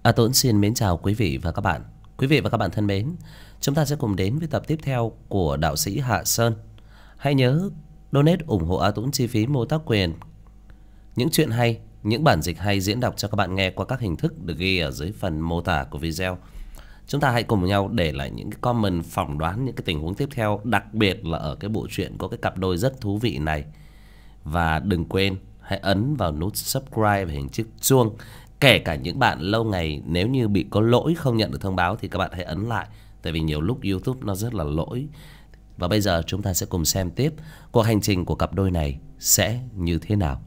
Tuấn xin mến chào quý vị và các bạn. Quý vị và các bạn thân mến, chúng ta sẽ cùng đến với tập tiếp theo của đạo sĩ Hạ Sơn. Hãy nhớ donate ủng hộ Tuấn chi phí mô tác quyền. Những chuyện hay, những bản dịch hay diễn đọc cho các bạn nghe qua các hình thức được ghi ở dưới phần mô tả của video. Chúng ta hãy cùng nhau để lại những cái comment phỏng đoán những cái tình huống tiếp theo, đặc biệt là ở cái bộ truyện có cái cặp đôi rất thú vị này. Và đừng quên hãy ấn vào nút subscribe và hình chiếc chuông. Kể cả những bạn lâu ngày nếu như bị có lỗi không nhận được thông báo thì các bạn hãy ấn lại. Tại vì nhiều lúc YouTube nó rất là lỗi. Và bây giờ chúng ta sẽ cùng xem tiếp cuộc hành trình của cặp đôi này sẽ như thế nào.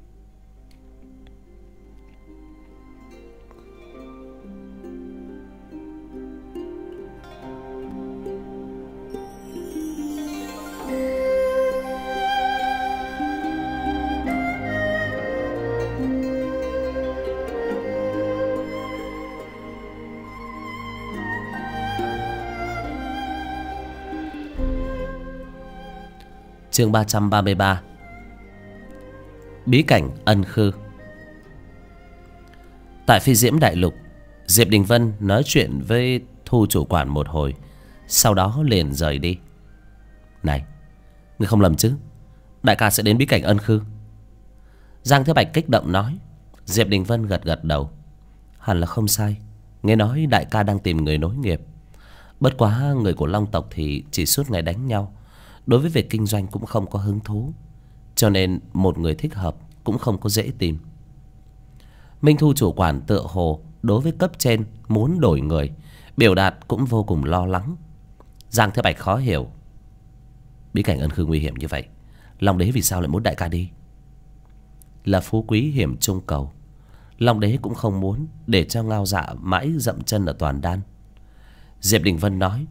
Chương 333. Bí cảnh Ân Khư. Tại Phi Diễm Đại Lục, Diệp Đình Vân nói chuyện với Thu chủ quản một hồi, sau đó liền rời đi. Này, ngươi không lầm chứ? Đại ca sẽ đến bí cảnh Ân Khư. Giang Thế Bạch kích động nói. Diệp Đình Vân gật gật đầu. Hẳn là không sai. Nghe nói đại ca đang tìm người nối nghiệp. Bất quá người của Long tộc thì chỉ suốt ngày đánh nhau, đối với việc kinh doanh cũng không có hứng thú, cho nên một người thích hợp cũng không có dễ tìm. Minh Thu chủ quản tựa hồ đối với cấp trên muốn đổi người, biểu đạt cũng vô cùng lo lắng. Giang Thế Bạch khó hiểu. Bí cảnh Ân Khư nguy hiểm như vậy, Long đế vì sao lại muốn đại ca đi? Là phú quý hiểm trung cầu, Long đế cũng không muốn để cho Ngao Dạ mãi dậm chân ở Toàn Đan. Diệp Đình Vân nói.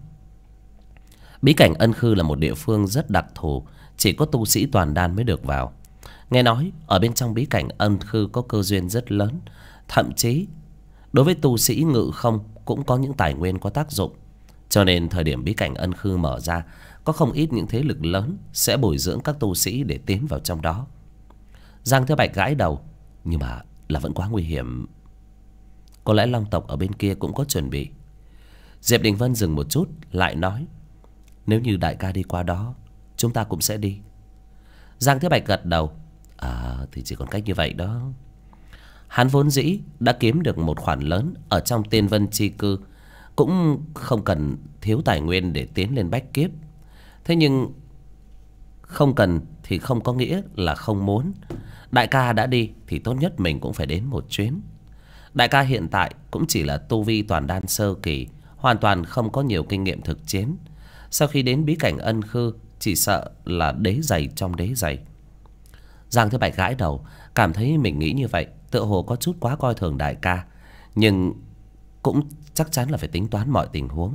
Bí cảnh Ân Khư là một địa phương rất đặc thù, chỉ có tu sĩ Toàn Đan mới được vào. Nghe nói ở bên trong bí cảnh Ân Khư có cơ duyên rất lớn, thậm chí đối với tu sĩ ngự không cũng có những tài nguyên có tác dụng. Cho nên thời điểm bí cảnh Ân Khư mở ra, có không ít những thế lực lớn sẽ bồi dưỡng các tu sĩ để tiến vào trong đó. Giang Thế Bạch gãi đầu. Nhưng mà là vẫn quá nguy hiểm. Có lẽ Long tộc ở bên kia cũng có chuẩn bị. Diệp Đình Vân dừng một chút lại nói. Nếu như đại ca đi qua đó, chúng ta cũng sẽ đi. Giang Thế Bạch gật đầu. Thì chỉ còn cách như vậy đó. Hắn vốn dĩ đã kiếm được một khoản lớn ở trong Tiên Vân Chi Cư, cũng không cần thiếu tài nguyên để tiến lên bách kiếp. Thế nhưng không cần thì không có nghĩa là không muốn. Đại ca đã đi thì tốt nhất mình cũng phải đến một chuyến. Đại ca hiện tại cũng chỉ là tu vi Toàn Đan sơ kỳ, hoàn toàn không có nhiều kinh nghiệm thực chiến. Sau khi đến bí cảnh Ân Khư, chỉ sợ là đế giày trong đế giày. Giang Thế Bạch gãi đầu, cảm thấy mình nghĩ như vậy tựa hồ có chút quá coi thường đại ca, nhưng cũng chắc chắn là phải tính toán mọi tình huống.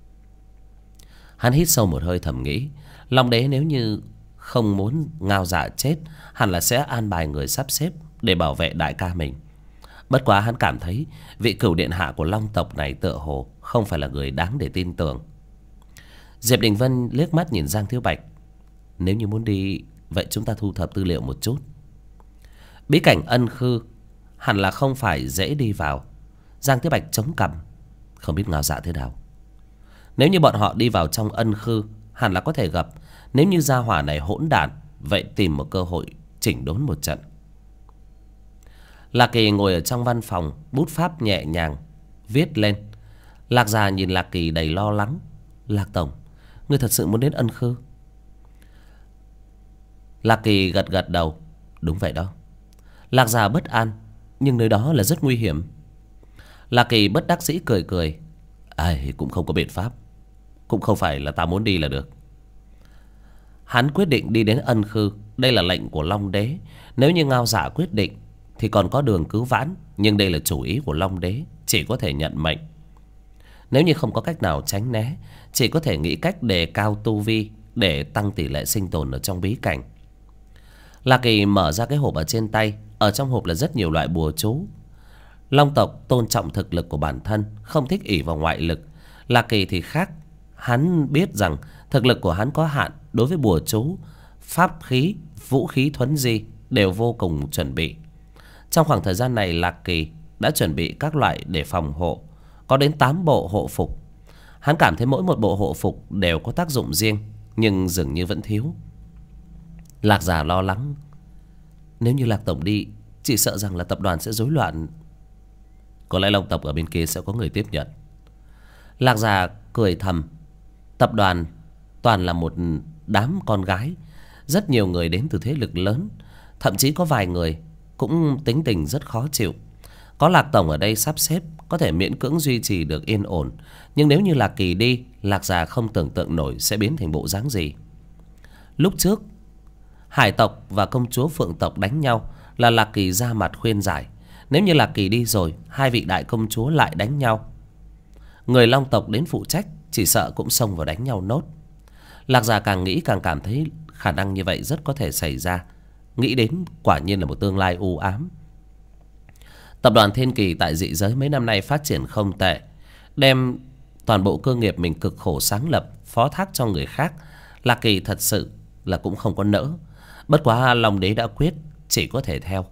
Hắn hít sâu một hơi thầm nghĩ, Long đế nếu như không muốn Ngao Dạ chết, hẳn là sẽ an bài người sắp xếp để bảo vệ đại ca mình. Bất quá hắn cảm thấy vị cửu điện hạ của Long tộc này tựa hồ không phải là người đáng để tin tưởng. Diệp Đình Vân liếc mắt nhìn Giang Thiếu Bạch. Nếu như muốn đi, vậy chúng ta thu thập tư liệu một chút. Bí cảnh Ân Khư hẳn là không phải dễ đi vào. Giang Thiếu Bạch chống cằm. Không biết Ngao Dạ thế nào. Nếu như bọn họ đi vào trong Ân Khư, hẳn là có thể gặp. Nếu như gia hỏa này hỗn đản, vậy tìm một cơ hội chỉnh đốn một trận. Lạc Kỳ ngồi ở trong văn phòng, bút pháp nhẹ nhàng viết lên. Lạc Già nhìn Lạc Kỳ đầy lo lắng. Lạc tổng, ngươi thật sự muốn đến Ân Khư? Lạc Kỳ gật gật đầu. Đúng vậy đó. Lạc Già bất an. Nhưng nơi đó là rất nguy hiểm. Lạc Kỳ bất đắc dĩ cười cười. Cũng không có biện pháp. Cũng không phải là ta muốn đi là được. Hắn quyết định đi đến Ân Khư. Đây là lệnh của Long đế. Nếu như Ngao Dạ quyết định thì còn có đường cứu vãn. Nhưng đây là chủ ý của Long đế, chỉ có thể nhận mệnh. Nếu như không có cách nào tránh né, chỉ có thể nghĩ cách đề cao tu vi để tăng tỷ lệ sinh tồn ở trong bí cảnh. Lạc Kỳ mở ra cái hộp ở trên tay. Ở trong hộp là rất nhiều loại bùa chú. Long tộc tôn trọng thực lực của bản thân, không thích ỷ vào ngoại lực. Lạc Kỳ thì khác. Hắn biết rằng thực lực của hắn có hạn, đối với bùa chú, pháp khí, vũ khí thuấn di đều vô cùng chuẩn bị. Trong khoảng thời gian này Lạc Kỳ đã chuẩn bị các loại để phòng hộ, có đến 8 bộ hộ phục. Hắn cảm thấy mỗi một bộ hộ phục đều có tác dụng riêng, nhưng dường như vẫn thiếu. Lạc Già lo lắng, nếu như Lạc Tổng đi, chỉ sợ rằng là tập đoàn sẽ rối loạn. Có lẽ Long tộc ở bên kia sẽ có người tiếp nhận. Lạc Già cười thầm. Tập đoàn toàn là một đám con gái, rất nhiều người đến từ thế lực lớn, thậm chí có vài người cũng tính tình rất khó chịu. Có Lạc Tổng ở đây sắp xếp, có thể miễn cưỡng duy trì được yên ổn. Nhưng nếu như Lạc Kỳ đi, Lạc Già không tưởng tượng nổi sẽ biến thành bộ dáng gì. Lúc trước Hải tộc và công chúa Phượng tộc đánh nhau là Lạc Kỳ ra mặt khuyên giải. Nếu như Lạc Kỳ đi rồi, hai vị đại công chúa lại đánh nhau, người Long tộc đến phụ trách chỉ sợ cũng xông vào đánh nhau nốt. Lạc Già càng nghĩ càng cảm thấy khả năng như vậy rất có thể xảy ra. Nghĩ đến quả nhiên là một tương lai u ám. Tập đoàn Thiên Kỳ tại dị giới mấy năm nay phát triển không tệ, đem toàn bộ cơ nghiệp mình cực khổ sáng lập phó thác cho người khác. Lạc Kỳ thật sự là cũng không có nỡ. Bất quá Long Đế đã quyết, chỉ có thể theo.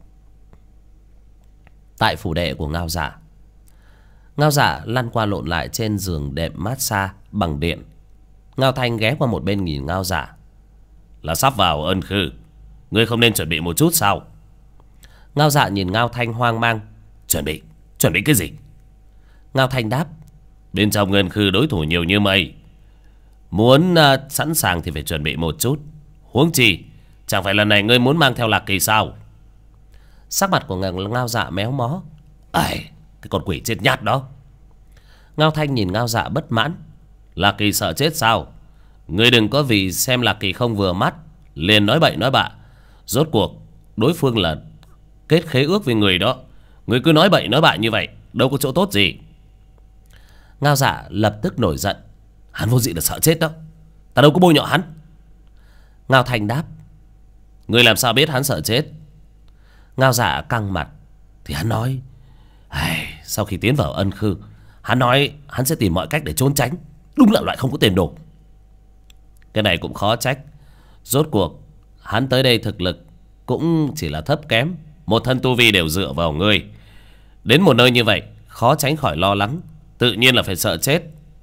Tại phủ đệ của Ngao Dạ, Ngao Dạ lăn qua lộn lại trên giường đệm massage bằng điện. Ngao Thanh ghé qua một bên nhìn Ngao Dạ. Là sắp vào Ân Khư, ngươi không nên chuẩn bị một chút sao? Ngao Dạ nhìn Ngao Thanh hoang mang. Chuẩn bị cái gì? Ngao Thanh đáp. Bên trong Ân Khư đối thủ nhiều như mây, muốn sẵn sàng thì phải chuẩn bị một chút. Huống chi chẳng phải lần này ngươi muốn mang theo Lạc Kỳ sao? Sắc mặt của Ngao Dạ méo mó. Ai, cái con quỷ chết nhát đó. Ngao Thanh nhìn Ngao Dạ bất mãn. Lạc Kỳ sợ chết sao? Ngươi đừng có vì xem Lạc Kỳ không vừa mắt liền nói bậy nói bạ. Rốt cuộc đối phương là kết khế ước với người đó. Ngươi cứ nói bậy nói bạ như vậy đâu có chỗ tốt gì. Ngao Dạ lập tức nổi giận. Hắn vô dị là sợ chết đó, ta đâu có bôi nhọ hắn. Ngao Thanh đáp. Ngươi làm sao biết hắn sợ chết? Ngao Dạ căng mặt. Thì hắn nói, sau khi tiến vào Ân Khư, hắn nói hắn sẽ tìm mọi cách để trốn tránh. Đúng là loại không có tiền đồ. Cái này cũng khó trách. Rốt cuộc hắn tới đây thực lực cũng chỉ là thấp kém, một thân tu vi đều dựa vào ngươi. Đến một nơi như vậy khó tránh khỏi lo lắng, tự nhiên là phải sợ chết.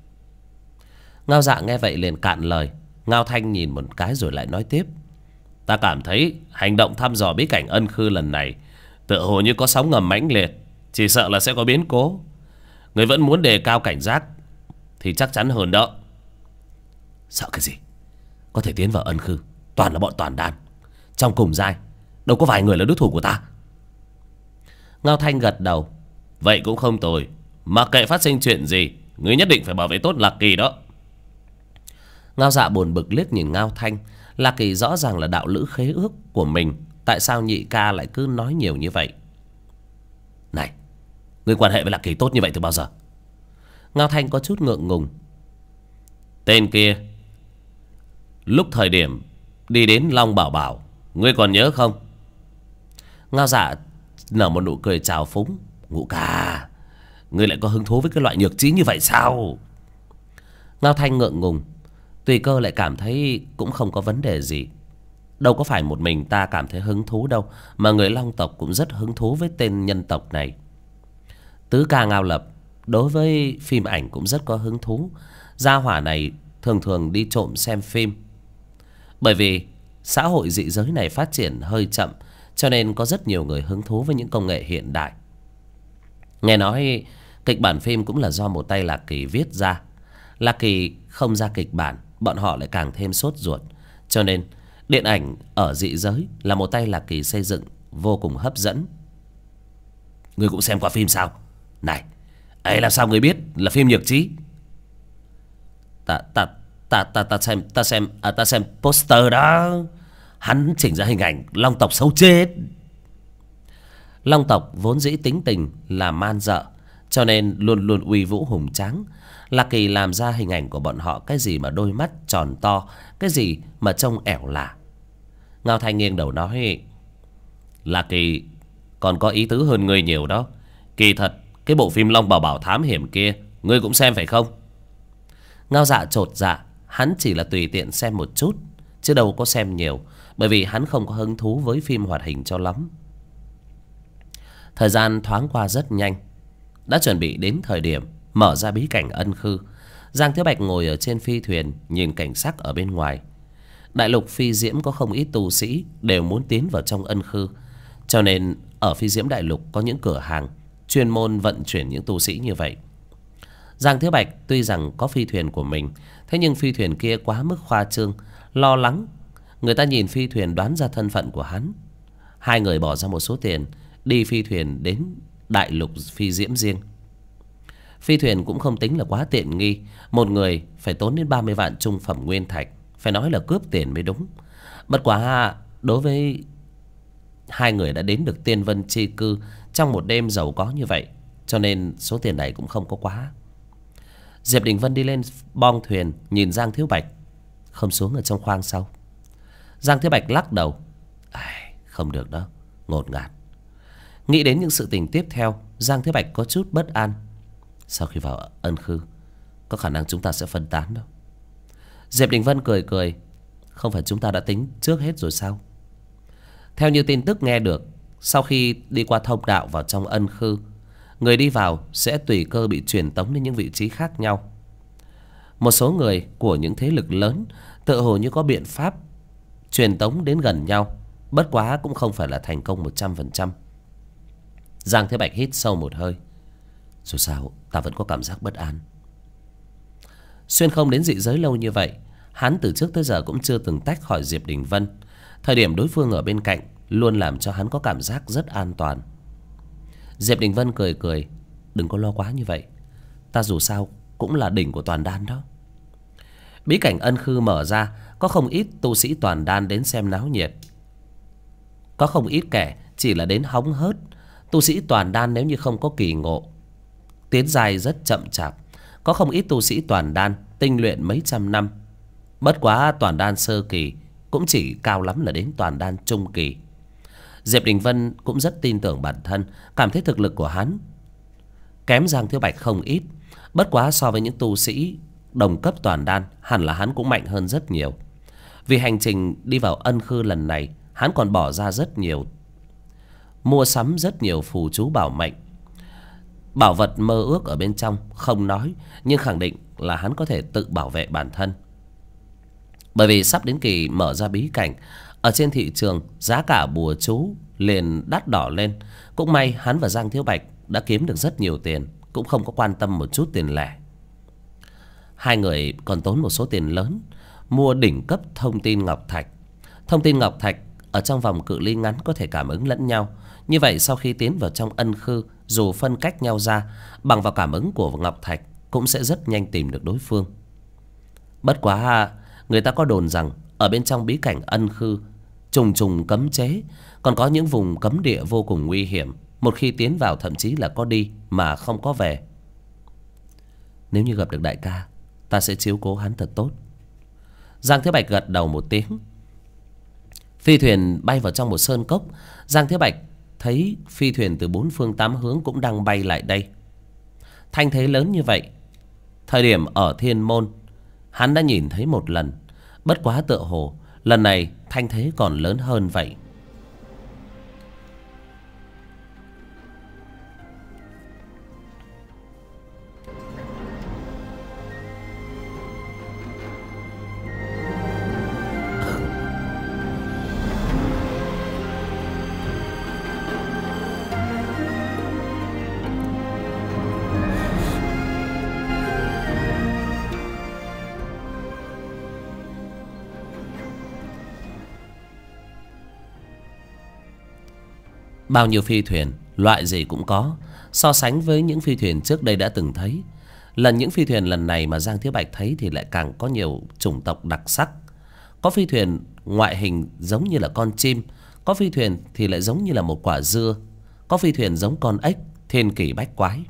Ngao Dạ nghe vậy liền cạn lời. Ngao Thanh nhìn một cái rồi lại nói tiếp. Ta cảm thấy hành động thăm dò bí cảnh Ân Khư lần này tựa hồ như có sóng ngầm mãnh liệt, chỉ sợ là sẽ có biến cố. Người vẫn muốn đề cao cảnh giác thì chắc chắn hơn đó. Sợ cái gì? Có thể tiến vào Ân Khư toàn là bọn toàn đan, trong cùng giai đâu có vài người là đối thủ của ta. Ngao Thanh gật đầu. Vậy cũng không tồi. Mặc kệ phát sinh chuyện gì, ngươi nhất định phải bảo vệ tốt Lạc Kỳ đó. Ngao Dạ buồn bực liếc nhìn Ngao Thanh. Lạc Kỳ rõ ràng là đạo lữ khế ước của mình, tại sao nhị ca lại cứ nói nhiều như vậy? Này, ngươi quan hệ với Lạc Kỳ tốt như vậy từ bao giờ? Ngao Thanh có chút ngượng ngùng. Tên kia lúc thời điểm đi đến Long Bảo Bảo, ngươi còn nhớ không? Ngao Dạ nở một nụ cười trào phúng. Ngũ ca, ngươi lại có hứng thú với cái loại nhược trí như vậy sao? Ngao Thanh ngượng ngùng. Tùy Cơ lại cảm thấy cũng không có vấn đề gì. Đâu có phải một mình ta cảm thấy hứng thú đâu, mà người Long tộc cũng rất hứng thú với tên nhân tộc này. Tứ ca Ngao Lập đối với phim ảnh cũng rất có hứng thú. Gia hỏa này thường thường đi trộm xem phim. Bởi vì xã hội dị giới này phát triển hơi chậm, cho nên có rất nhiều người hứng thú với những công nghệ hiện đại. Nghe nói kịch bản phim cũng là do một tay Lạc Kỳ viết ra. Lạc Kỳ không ra kịch bản, bọn họ lại càng thêm sốt ruột. Cho nên điện ảnh ở dị giới là một tay Lạc Kỳ xây dựng vô cùng hấp dẫn. Ngươi cũng xem qua phim sao? Này, ấy làm sao ngươi biết là phim nhược trí? Ta xem poster đó. Hắn chỉnh ra hình ảnh Long tộc xấu chết. Long tộc vốn dĩ tính tình là man dợ, cho nên luôn luôn uy vũ hùng tráng. Lạc Kỳ làm ra hình ảnh của bọn họ cái gì mà đôi mắt tròn to, cái gì mà trông ẻo lả. Ngao Thanh nghiêng đầu nói. Lạc Kỳ còn có ý tứ hơn ngươi nhiều đó. Kỳ thật cái bộ phim Long Bảo Bảo thám hiểm kia ngươi cũng xem phải không? Ngao Dạ chột dạ. Hắn chỉ là tùy tiện xem một chút, chứ đâu có xem nhiều, bởi vì hắn không có hứng thú với phim hoạt hình cho lắm. Thời gian thoáng qua rất nhanh. Đã chuẩn bị đến thời điểm mở ra bí cảnh ân khư. Giang Thiếu Bạch ngồi ở trên phi thuyền nhìn cảnh sắc ở bên ngoài. Đại lục phi diễm có không ít tu sĩ đều muốn tiến vào trong ân khư, cho nên ở phi diễm đại lục có những cửa hàng chuyên môn vận chuyển những tu sĩ như vậy. Giang Thiếu Bạch tuy rằng có phi thuyền của mình, thế nhưng phi thuyền kia quá mức khoa trương, lo lắng người ta nhìn phi thuyền đoán ra thân phận của hắn. Hai người bỏ ra một số tiền đi phi thuyền đến đại lục phi diễm riêng. Phi thuyền cũng không tính là quá tiện nghi, một người phải tốn đến 30 vạn trung phẩm nguyên thạch, phải nói là cướp tiền mới đúng. Bất quá đối với hai người đã đến được Tiên Vân Chi Cư trong một đêm giàu có như vậy, cho nên số tiền này cũng không có quá. Diệp Đình Vân đi lên bong thuyền nhìn Giang Thiếu Bạch. Không xuống ở trong khoang sau? Giang Thiếu Bạch lắc đầu. Không được đâu, ngột ngạt. Nghĩ đến những sự tình tiếp theo, Giang Thiếu Bạch có chút bất an. Sau khi vào ân khư, có khả năng chúng ta sẽ phân tán đâu. Diệp Đình Vân cười cười. Không phải chúng ta đã tính trước hết rồi sao? Theo như tin tức nghe được, sau khi đi qua thông đạo vào trong ân khư, người đi vào sẽ tùy cơ bị truyền tống đến những vị trí khác nhau. Một số người của những thế lực lớn tự hồ như có biện pháp truyền tống đến gần nhau, bất quá cũng không phải là thành công 100%. Giang Thế Bạch hít sâu một hơi. Dù sao ta vẫn có cảm giác bất an. Xuyên không đến dị giới lâu như vậy, hắn từ trước tới giờ cũng chưa từng tách khỏi Diệp Đình Vân. Thời điểm đối phương ở bên cạnh luôn làm cho hắn có cảm giác rất an toàn. Diệp Đình Vân cười cười. Đừng có lo quá như vậy, ta dù sao cũng là đỉnh của toàn đan đó. Bí cảnh ân khư mở ra, có không ít tu sĩ toàn đan đến xem náo nhiệt. Có không ít kẻ chỉ là đến hóng hớt. Tu sĩ toàn đan nếu như không có kỳ ngộ, tiến giai rất chậm chạp. Có không ít tu sĩ toàn đan tinh luyện mấy trăm năm, bất quá toàn đan sơ kỳ cũng chỉ cao lắm là đến toàn đan trung kỳ. Diệp Đình Vân cũng rất tin tưởng bản thân, cảm thấy thực lực của hắn kém Giang Thiếu Bạch không ít. Bất quá so với những tu sĩ đồng cấp toàn đan, hẳn là hắn cũng mạnh hơn rất nhiều. Vì hành trình đi vào ân khư lần này, hắn còn bỏ ra rất nhiều, mua sắm rất nhiều phù chú bảo mệnh. Bảo vật mơ ước ở bên trong không nói, nhưng khẳng định là hắn có thể tự bảo vệ bản thân. Bởi vì sắp đến kỳ mở ra bí cảnh, ở trên thị trường giá cả bùa chú liền đắt đỏ lên. Cũng may hắn và Giang Thiếu Bạch đã kiếm được rất nhiều tiền, cũng không có quan tâm một chút tiền lẻ. Hai người còn tốn một số tiền lớn mua đỉnh cấp thông tin ngọc thạch. Thông tin ngọc thạch ở trong vòng cự ly ngắn có thể cảm ứng lẫn nhau. Như vậy sau khi tiến vào trong ân khư, dù phân cách nhau ra, bằng vào cảm ứng của ngọc thạch cũng sẽ rất nhanh tìm được đối phương. Bất quá người ta có đồn rằng ở bên trong bí cảnh ân khư trùng trùng cấm chế, còn có những vùng cấm địa vô cùng nguy hiểm. Một khi tiến vào thậm chí là có đi mà không có về. Nếu như gặp được đại ca, ta sẽ chiếu cố hắn thật tốt. Giang Thế Bạch gật đầu một tiếng. Phi thuyền bay vào trong một sơn cốc. Giang Thế Bạch thấy phi thuyền từ bốn phương tám hướng cũng đang bay lại đây. Thanh thế lớn như vậy, thời điểm ở Thiên Môn hắn đã nhìn thấy một lần. Bất quá tựa hồ lần này thanh thế còn lớn hơn vậy. Bao nhiêu phi thuyền, loại gì cũng có. So sánh với những phi thuyền trước đây đã từng thấy, những phi thuyền lần này mà Giang Thiếu Bạch thấy thì lại càng có nhiều chủng tộc đặc sắc. Có phi thuyền ngoại hình giống như là con chim, có phi thuyền thì lại giống như là một quả dưa, có phi thuyền giống con ếch, thiên kỳ bách quái.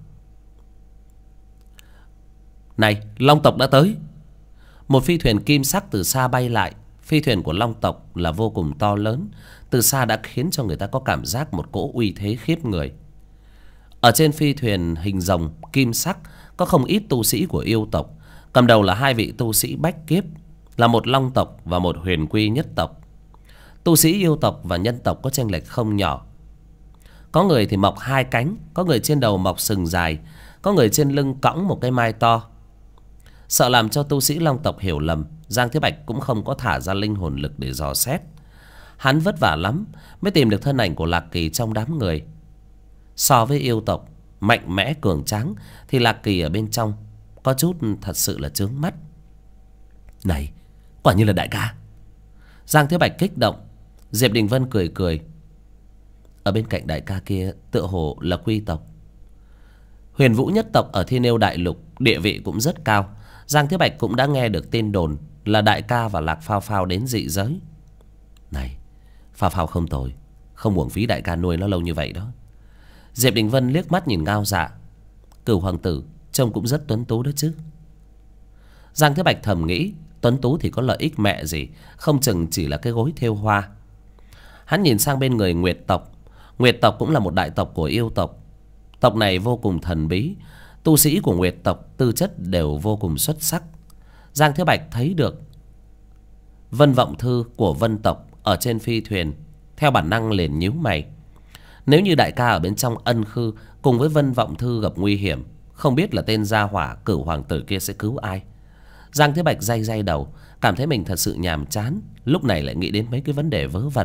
Này, Long tộc đã tới. Một phi thuyền kim sắc từ xa bay lại. Phi thuyền của Long tộc là vô cùng to lớn, từ xa đã khiến cho người ta có cảm giác một cỗ uy thế khiếp người. Ở trên phi thuyền hình rồng kim sắc có không ít tu sĩ của yêu tộc. Cầm đầu là hai vị tu sĩ bách kiếp, là một Long tộc và một Huyền Quy nhất tộc. Tu sĩ yêu tộc và nhân tộc có chênh lệch không nhỏ. Có người thì mọc 2 cánh, có người trên đầu mọc sừng dài, có người trên lưng cõng một cái mai to. Sợ làm cho tu sĩ Long tộc hiểu lầm, Giang Thế Bạch cũng không có thả ra linh hồn lực để dò xét. Hắn vất vả lắm mới tìm được thân ảnh của Lạc Kỳ trong đám người. So với yêu tộc mạnh mẽ cường tráng thì Lạc Kỳ ở bên trong có chút thật sự là chướng mắt. Này, quả như là đại ca. Giang Thế Bạch kích động. Diệp Đình Vân cười cười. Ở bên cạnh đại ca kia tựa hồ là Quy tộc. Huyền Vũ nhất tộc ở Thiên Yêu Đại Lục địa vị cũng rất cao. Giang Thế Bạch cũng đã nghe được tin đồn là đại ca và Lạc Phao Phao đến dị giới. Này, Phao Phao không tồi, không uổng phí đại ca nuôi nó lâu như vậy đó. Diệp Đình Vân liếc mắt nhìn Ngao Dạ. Cửu hoàng tử trông cũng rất tuấn tú đó chứ. Giang Thế Bạch thầm nghĩ, tuấn tú thì có lợi ích mẹ gì, không chừng chỉ là cái gối thêu hoa. Hắn nhìn sang bên người Nguyệt tộc. Nguyệt tộc cũng là một đại tộc của yêu tộc. Tộc này vô cùng thần bí. Tu sĩ của Nguyệt tộc tư chất đều vô cùng xuất sắc. Giang Thế Bạch thấy được Vân Vọng Thư của Vân tộc ở trên phi thuyền, theo bản năng liền nhíu mày. Nếu như đại ca ở bên trong Ân Khư cùng với Vân Vọng Thư gặp nguy hiểm, không biết là tên gia hỏa Cửu hoàng tử kia sẽ cứu ai. Giang Thế Bạch day day đầu, cảm thấy mình thật sự nhàm chán, lúc này lại nghĩ đến mấy cái vấn đề vớ vẩn.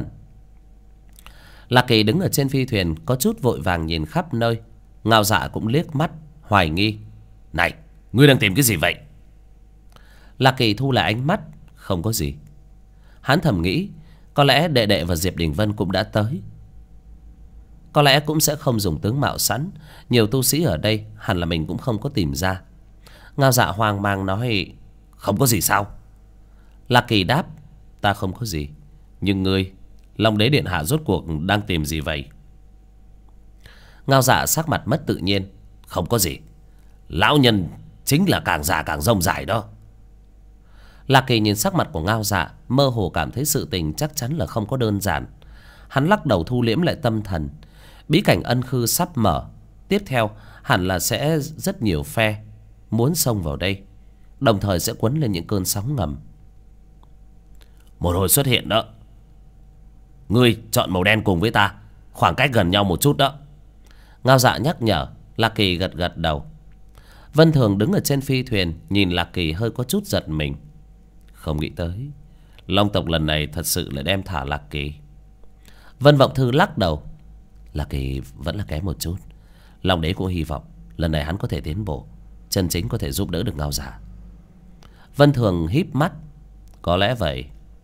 Lạc Kỳ đứng ở trên phi thuyền có chút vội vàng nhìn khắp nơi. Ngao Dạ cũng liếc mắt hoài nghi. Này, ngươi đang tìm cái gì vậy? Lạc Kỳ thu lại ánh mắt. Không có gì. Hắn thầm nghĩ, có lẽ đệ đệ và Diệp Đình Vân cũng đã tới. Có lẽ cũng sẽ không dùng tướng mạo sẵn. Nhiều tu sĩ ở đây hẳn là mình cũng không có tìm ra. Ngao Dạ hoang mang nói, không có gì sao? Lạc Kỳ đáp, ta không có gì. Nhưng ngươi, Long Đế Điện Hạ rốt cuộc đang tìm gì vậy? Ngao Dạ sắc mặt mất tự nhiên. Không có gì. Lão nhân chính là càng già càng rông dài đó. Lạc Kỳ nhìn sắc mặt của Ngao Dạ, mơ hồ cảm thấy sự tình chắc chắn là không có đơn giản. Hắn lắc đầu thu liễm lại tâm thần. Bí cảnh Ân Khư sắp mở. Tiếp theo hẳn là sẽ rất nhiều phe muốn xông vào đây, đồng thời sẽ quấn lên những cơn sóng ngầm. Một hồi xuất hiện đó. Ngươi chọn màu đen cùng với ta, khoảng cách gần nhau một chút đó. Ngao Dạ nhắc nhở. Lạc Kỳ gật gật đầu. Vân Thường đứng ở trên phi thuyền, nhìn Lạc Kỳ hơi có chút giật mình. Không nghĩ tới Long tộc lần này thật sự là đem thả Lạc Kỳ. Vân Vọng Thư lắc đầu. Lạc Kỳ vẫn là kém một chút. Long Đế cũng hy vọng lần này hắn có thể tiến bộ, chân chính có thể giúp đỡ được Ngao Dạ. Vân Thường híp mắt. Có lẽ vậy.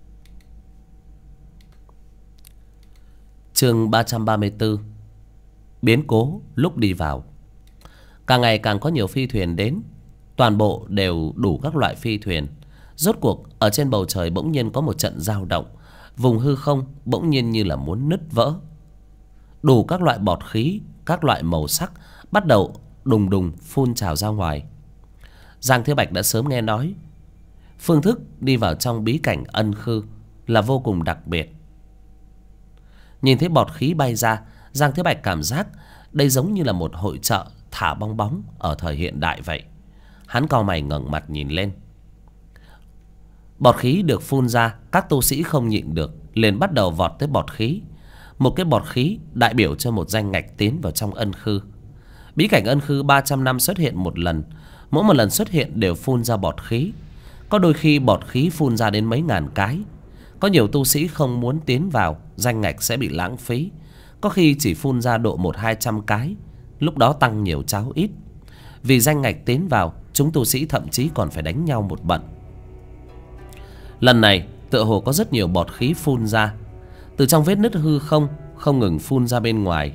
Chương 334. Biến cố lúc đi vào. Càng ngày càng có nhiều phi thuyền đến. Toàn bộ đều đủ các loại phi thuyền. Rốt cuộc ở trên bầu trời bỗng nhiên có một trận dao động. Vùng hư không bỗng nhiên như là muốn nứt vỡ. Đủ các loại bọt khí, các loại màu sắc bắt đầu đùng đùng phun trào ra ngoài. Giang Thế Bạch đã sớm nghe nói phương thức đi vào trong bí cảnh Ân Khư là vô cùng đặc biệt. Nhìn thấy bọt khí bay ra, Giang Thế Bạch cảm giác đây giống như là một hội chợ thả bong bóng ở thời hiện đại vậy. Hắn cau mày ngẩng mặt nhìn lên. Bọt khí được phun ra, các tu sĩ không nhịn được liền bắt đầu vọt tới bọt khí. Một cái bọt khí đại biểu cho một danh ngạch tiến vào trong Ân Khư. Bí cảnh Ân Khư 300 năm xuất hiện một lần. Mỗi một lần xuất hiện đều phun ra bọt khí. Có đôi khi bọt khí phun ra đến mấy ngàn cái. Có nhiều tu sĩ không muốn tiến vào, danh ngạch sẽ bị lãng phí. Có khi chỉ phun ra độ 100-200 cái. Lúc đó tăng nhiều cháo ít. Vì danh ngạch tiến vào, chúng tu sĩ thậm chí còn phải đánh nhau một bận. Lần này tựa hồ có rất nhiều bọt khí phun ra. Từ trong vết nứt hư không, không ngừng phun ra bên ngoài.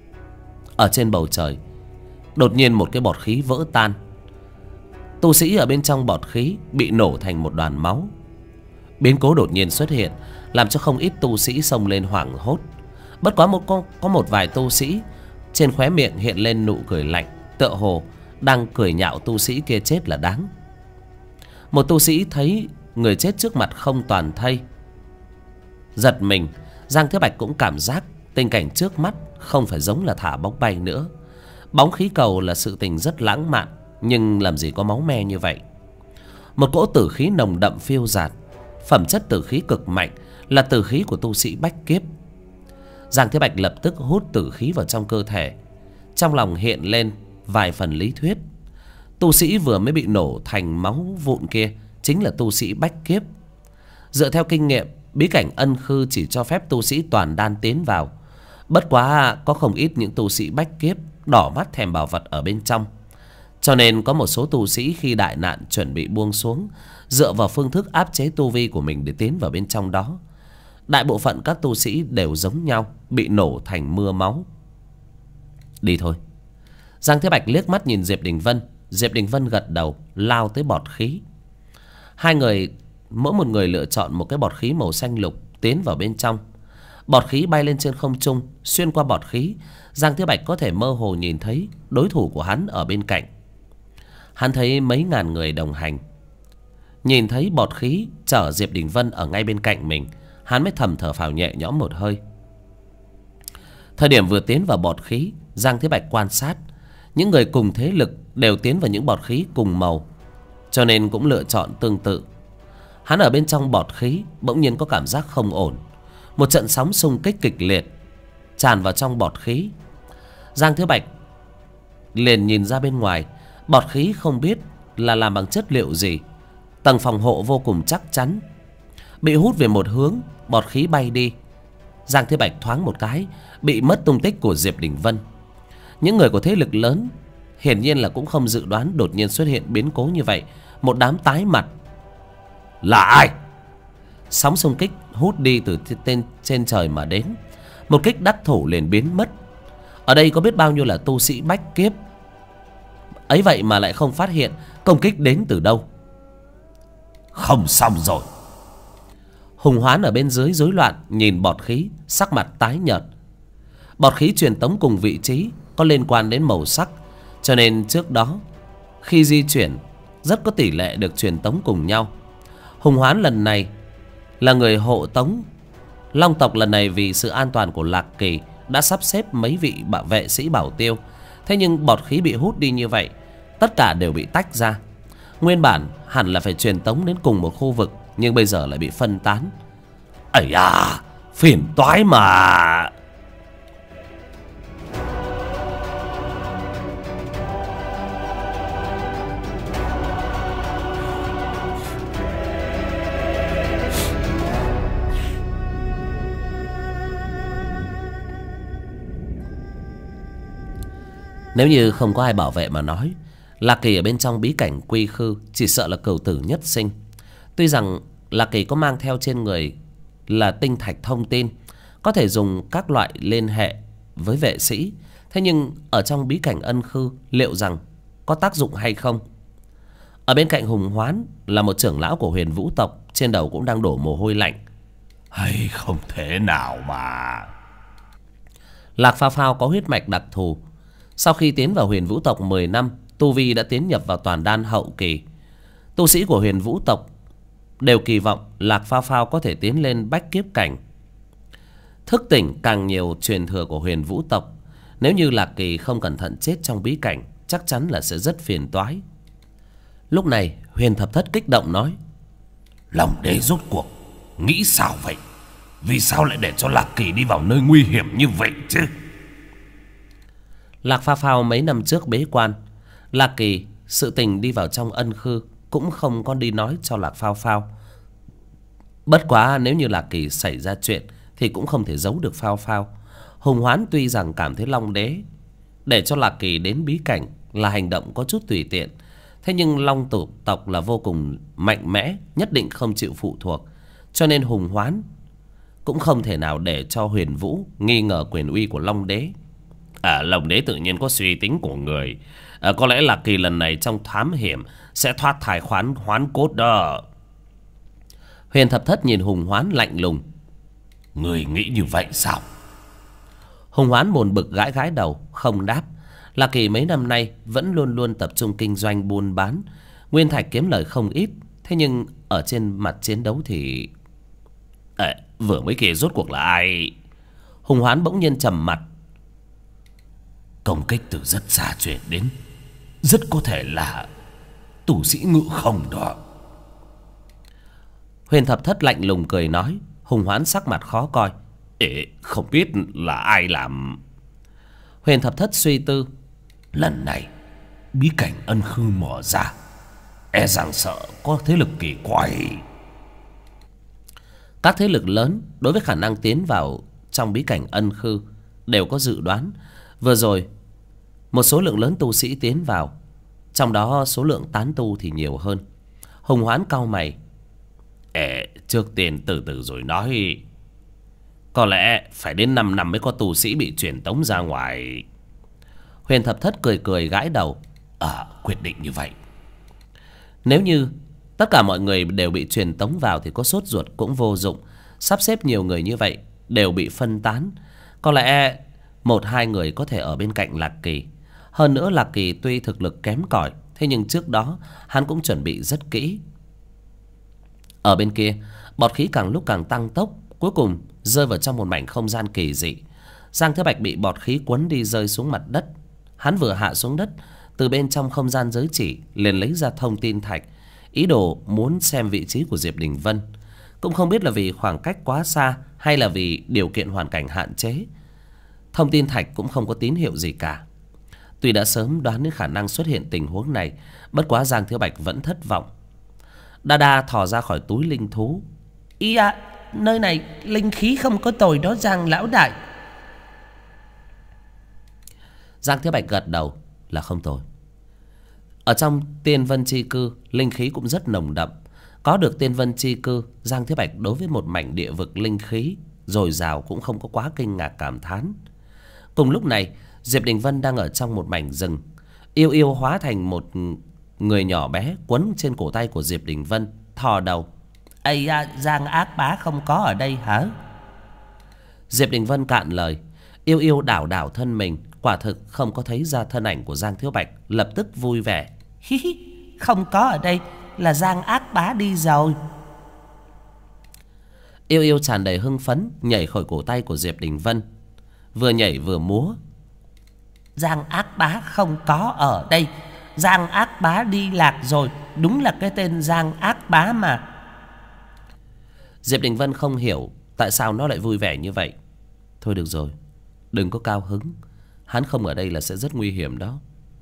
Ở trên bầu trời đột nhiên một cái bọt khí vỡ tan. Tu sĩ ở bên trong bọt khí bị nổ thành một đoàn máu. Biến cố đột nhiên xuất hiện, làm cho không ít tu sĩ xông lên hoảng hốt. Bất quá có một vài tu sĩ trên khóe miệng hiện lên nụ cười lạnh, tựa hồ đang cười nhạo tu sĩ kia chết là đáng. Một tu sĩ thấy người chết trước mặt không toàn thây, giật mình. Giang Thế Bạch cũng cảm giác tình cảnh trước mắt không phải giống là thả bóng bay nữa. Bóng khí cầu là sự tình rất lãng mạn, nhưng làm gì có máu me như vậy. Một cỗ tử khí nồng đậm phiêu dạt. Phẩm chất tử khí cực mạnh, là tử khí của tu sĩ bách kiếp. Giang Thế Bạch lập tức hút tử khí vào trong cơ thể. Trong lòng hiện lên vài phần lý thuyết. Tu sĩ vừa mới bị nổ thành máu vụn kia chính là tu sĩ bách kiếp. Dựa theo kinh nghiệm, bí cảnh ân khư chỉ cho phép tu sĩ toàn đan tiến vào. Bất quá có không ít những tu sĩ bách kiếp đỏ mắt thèm bảo vật ở bên trong. Cho nên có một số tu sĩ khi đại nạn chuẩn bị buông xuống, dựa vào phương thức áp chế tu vi của mình để tiến vào bên trong đó. Đại bộ phận các tu sĩ đều giống nhau, bị nổ thành mưa máu. Đi thôi. Giang Thế Bạch liếc mắt nhìn Diệp Đình Vân. Diệp Đình Vân gật đầu, lao tới bọt khí. Hai người, mỗi một người lựa chọn một cái bọt khí màu xanh lục, tiến vào bên trong. Bọt khí bay lên trên không trung. Xuyên qua bọt khí, Giang Thế Bạch có thể mơ hồ nhìn thấy đối thủ của hắn ở bên cạnh. Hắn thấy mấy ngàn người đồng hành. Nhìn thấy bọt khí chở Diệp Đình Vân ở ngay bên cạnh mình, hắn mới thầm thở phào nhẹ nhõm một hơi. Thời điểm vừa tiến vào bọt khí, Giang Thế Bạch quan sát những người cùng thế lực đều tiến vào những bọt khí cùng màu, cho nên cũng lựa chọn tương tự. Hắn ở bên trong bọt khí bỗng nhiên có cảm giác không ổn. Một trận sóng xung kích kịch liệt tràn vào trong bọt khí. Giang Thế Bạch liền nhìn ra bên ngoài. Bọt khí không biết là làm bằng chất liệu gì, tầng phòng hộ vô cùng chắc chắn. Bị hút về một hướng, bọt khí bay đi. Giang Thế Bạch thoáng một cái bị mất tung tích của Diệp Đình Vân. Những người của thế lực lớn hiển nhiên là cũng không dự đoán đột nhiên xuất hiện biến cố như vậy. Một đám tái mặt. Là ai? Sóng xung kích hút đi từ trên trời mà đến. Một kích đắc thủ liền biến mất. Ở đây có biết bao nhiêu là tu sĩ bách kiếp, ấy vậy mà lại không phát hiện công kích đến từ đâu. Không xong rồi. Hùng Hoán ở bên dưới rối loạn nhìn bọt khí, sắc mặt tái nhợt. Bọt khí truyền tống cùng vị trí có liên quan đến màu sắc, cho nên trước đó khi di chuyển rất có tỷ lệ được truyền tống cùng nhau. Hùng Hoán lần này là người hộ tống. Long tộc lần này vì sự an toàn của Lạc Kỳ đã sắp xếp mấy vị vệ sĩ bảo tiêu. Thế nhưng bọt khí bị hút đi như vậy, tất cả đều bị tách ra. Nguyên bản hẳn là phải truyền tống đến cùng một khu vực, nhưng bây giờ lại bị phân tán. Ây à, phiền toái mà. Nếu như không có ai bảo vệ mà nói, Lạc Kỳ ở bên trong bí cảnh quy khư chỉ sợ là cửu tử nhất sinh. Tuy rằng Lạc Kỳ có mang theo trên người là tinh thạch thông tin, có thể dùng các loại liên hệ với vệ sĩ, thế nhưng ở trong bí cảnh ân khư liệu rằng có tác dụng hay không? Ở bên cạnh Hùng Hoán là một trưởng lão của Huyền Vũ tộc, trên đầu cũng đang đổ mồ hôi lạnh. Hay không thể nào mà. Lạc Phao Phao có huyết mạch đặc thù. Sau khi tiến vào Huyền Vũ tộc 10 năm, tu vi đã tiến nhập vào toàn đan hậu kỳ. Tu sĩ của Huyền Vũ tộc đều kỳ vọng Lạc Phao Phao có thể tiến lên bách kiếp cảnh, thức tỉnh càng nhiều truyền thừa của Huyền Vũ tộc. Nếu như Lạc Kỳ không cẩn thận chết trong bí cảnh, chắc chắn là sẽ rất phiền toái. Lúc này Huyền Thập Thất kích động nói: Long đế rốt cuộc nghĩ sao vậy? Vì sao lại để cho Lạc Kỳ đi vào nơi nguy hiểm như vậy chứ? Lạc Phao Phao mấy năm trước bế quan, Lạc Kỳ sự tình đi vào trong ân khư cũng không có đi nói cho Lạc Phao Phao. Bất quá nếu như Lạc Kỳ xảy ra chuyện thì cũng không thể giấu được Phao Phao. Hùng Hoán tuy rằng cảm thấy Long đế để cho Lạc Kỳ đến bí cảnh là hành động có chút tùy tiện, thế nhưng Long tộc là vô cùng mạnh mẽ, nhất định không chịu phụ thuộc, cho nên Hùng Hoán cũng không thể nào để cho Huyền Vũ nghi ngờ quyền uy của Long đế. Long đế tự nhiên có suy tính của người. Có lẽ Lạc Kỳ lần này trong thám hiểm sẽ thoát thai hoán cốt đó. Huyền Thập Thất nhìn Hùng Hoán lạnh lùng: Người nghĩ như vậy sao? Hùng Hoán buồn bực gãi gãi đầu, không đáp. Lạc Kỳ mấy năm nay vẫn luôn luôn tập trung kinh doanh buôn bán, nguyên thạch kiếm lời không ít. Thế nhưng ở trên mặt chiến đấu thì... vừa mới kể rốt cuộc là ai? Hùng Hoán bỗng nhiên trầm mặt. Công kích từ rất xa truyền đến, rất có thể là tu sĩ Ngự Không đó. Huyền Thập Thất lạnh lùng cười nói. Hùng Hoán sắc mặt khó coi: Không biết là ai làm. Huyền Thập Thất suy tư. Lần này bí cảnh ân khư mở ra, e rằng sợ có thế lực kỳ quái. Các thế lực lớn đối với khả năng tiến vào trong bí cảnh ân khư đều có dự đoán. Vừa rồi một số lượng lớn tu sĩ tiến vào, trong đó số lượng tán tu thì nhiều hơn. Hùng Hoán cau mày. Trước tiên từ từ rồi nói. Có lẽ phải đến 5 năm mới có tu sĩ bị truyền tống ra ngoài. Huyền Thập Thất cười cười gãi đầu. Quyết định như vậy. Nếu như tất cả mọi người đều bị truyền tống vào thì có sốt ruột cũng vô dụng. Sắp xếp nhiều người như vậy đều bị phân tán, có lẽ 1-2 người có thể ở bên cạnh Lạc Kỳ. Hơn nữa Lạc Kỳ tuy thực lực kém cỏi, thế nhưng trước đó hắn cũng chuẩn bị rất kỹ. Ở bên kia, bọt khí càng lúc càng tăng tốc, cuối cùng rơi vào trong một mảnh không gian kỳ dị. Giang Thế Bạch bị bọt khí cuốn đi rơi xuống mặt đất. Hắn vừa hạ xuống đất, từ bên trong không gian giới chỉ liền lấy ra thông tin thạch, ý đồ muốn xem vị trí của Diệp Đình Vân. Cũng không biết là vì khoảng cách quá xa hay là vì điều kiện hoàn cảnh hạn chế, thông tin thạch cũng không có tín hiệu gì cả. Tuy đã sớm đoán đến khả năng xuất hiện tình huống này, bất quá Giang Thiếu Bạch vẫn thất vọng. Đa Đa thò ra khỏi túi linh thú. Nơi này linh khí không có tồi đó Giang lão đại. Giang Thiếu Bạch gật đầu là không tồi. Ở trong Tiên Vân Chi Cư, linh khí cũng rất nồng đậm. Có được Tiên Vân Chi Cư, Giang Thiếu Bạch đối với một mảnh địa vực linh khí dồi dào cũng không có quá kinh ngạc cảm thán. Cùng lúc này, Diệp Đình Vân đang ở trong một mảnh rừng. Yêu Yêu hóa thành một người nhỏ bé quấn trên cổ tay của Diệp Đình Vân, thò đầu. Giang ác bá không có ở đây hả? Diệp Đình Vân cạn lời. Yêu Yêu đảo đảo thân mình, quả thực không có thấy ra thân ảnh của Giang Thiếu Bạch, lập tức vui vẻ. Không có ở đây, là Giang ác bá đi rồi. Yêu Yêu tràn đầy hưng phấn nhảy khỏi cổ tay của Diệp Đình Vân, vừa nhảy vừa múa. Giang ác bá không có ở đây, Giang ác bá đi lạc rồi, đúng là cái tên Giang ác bá mà. Diệp Đình Vân không hiểu tại sao nó lại vui vẻ như vậy. Thôi được rồi, đừng có cao hứng, hắn không ở đây là sẽ rất nguy hiểm đó.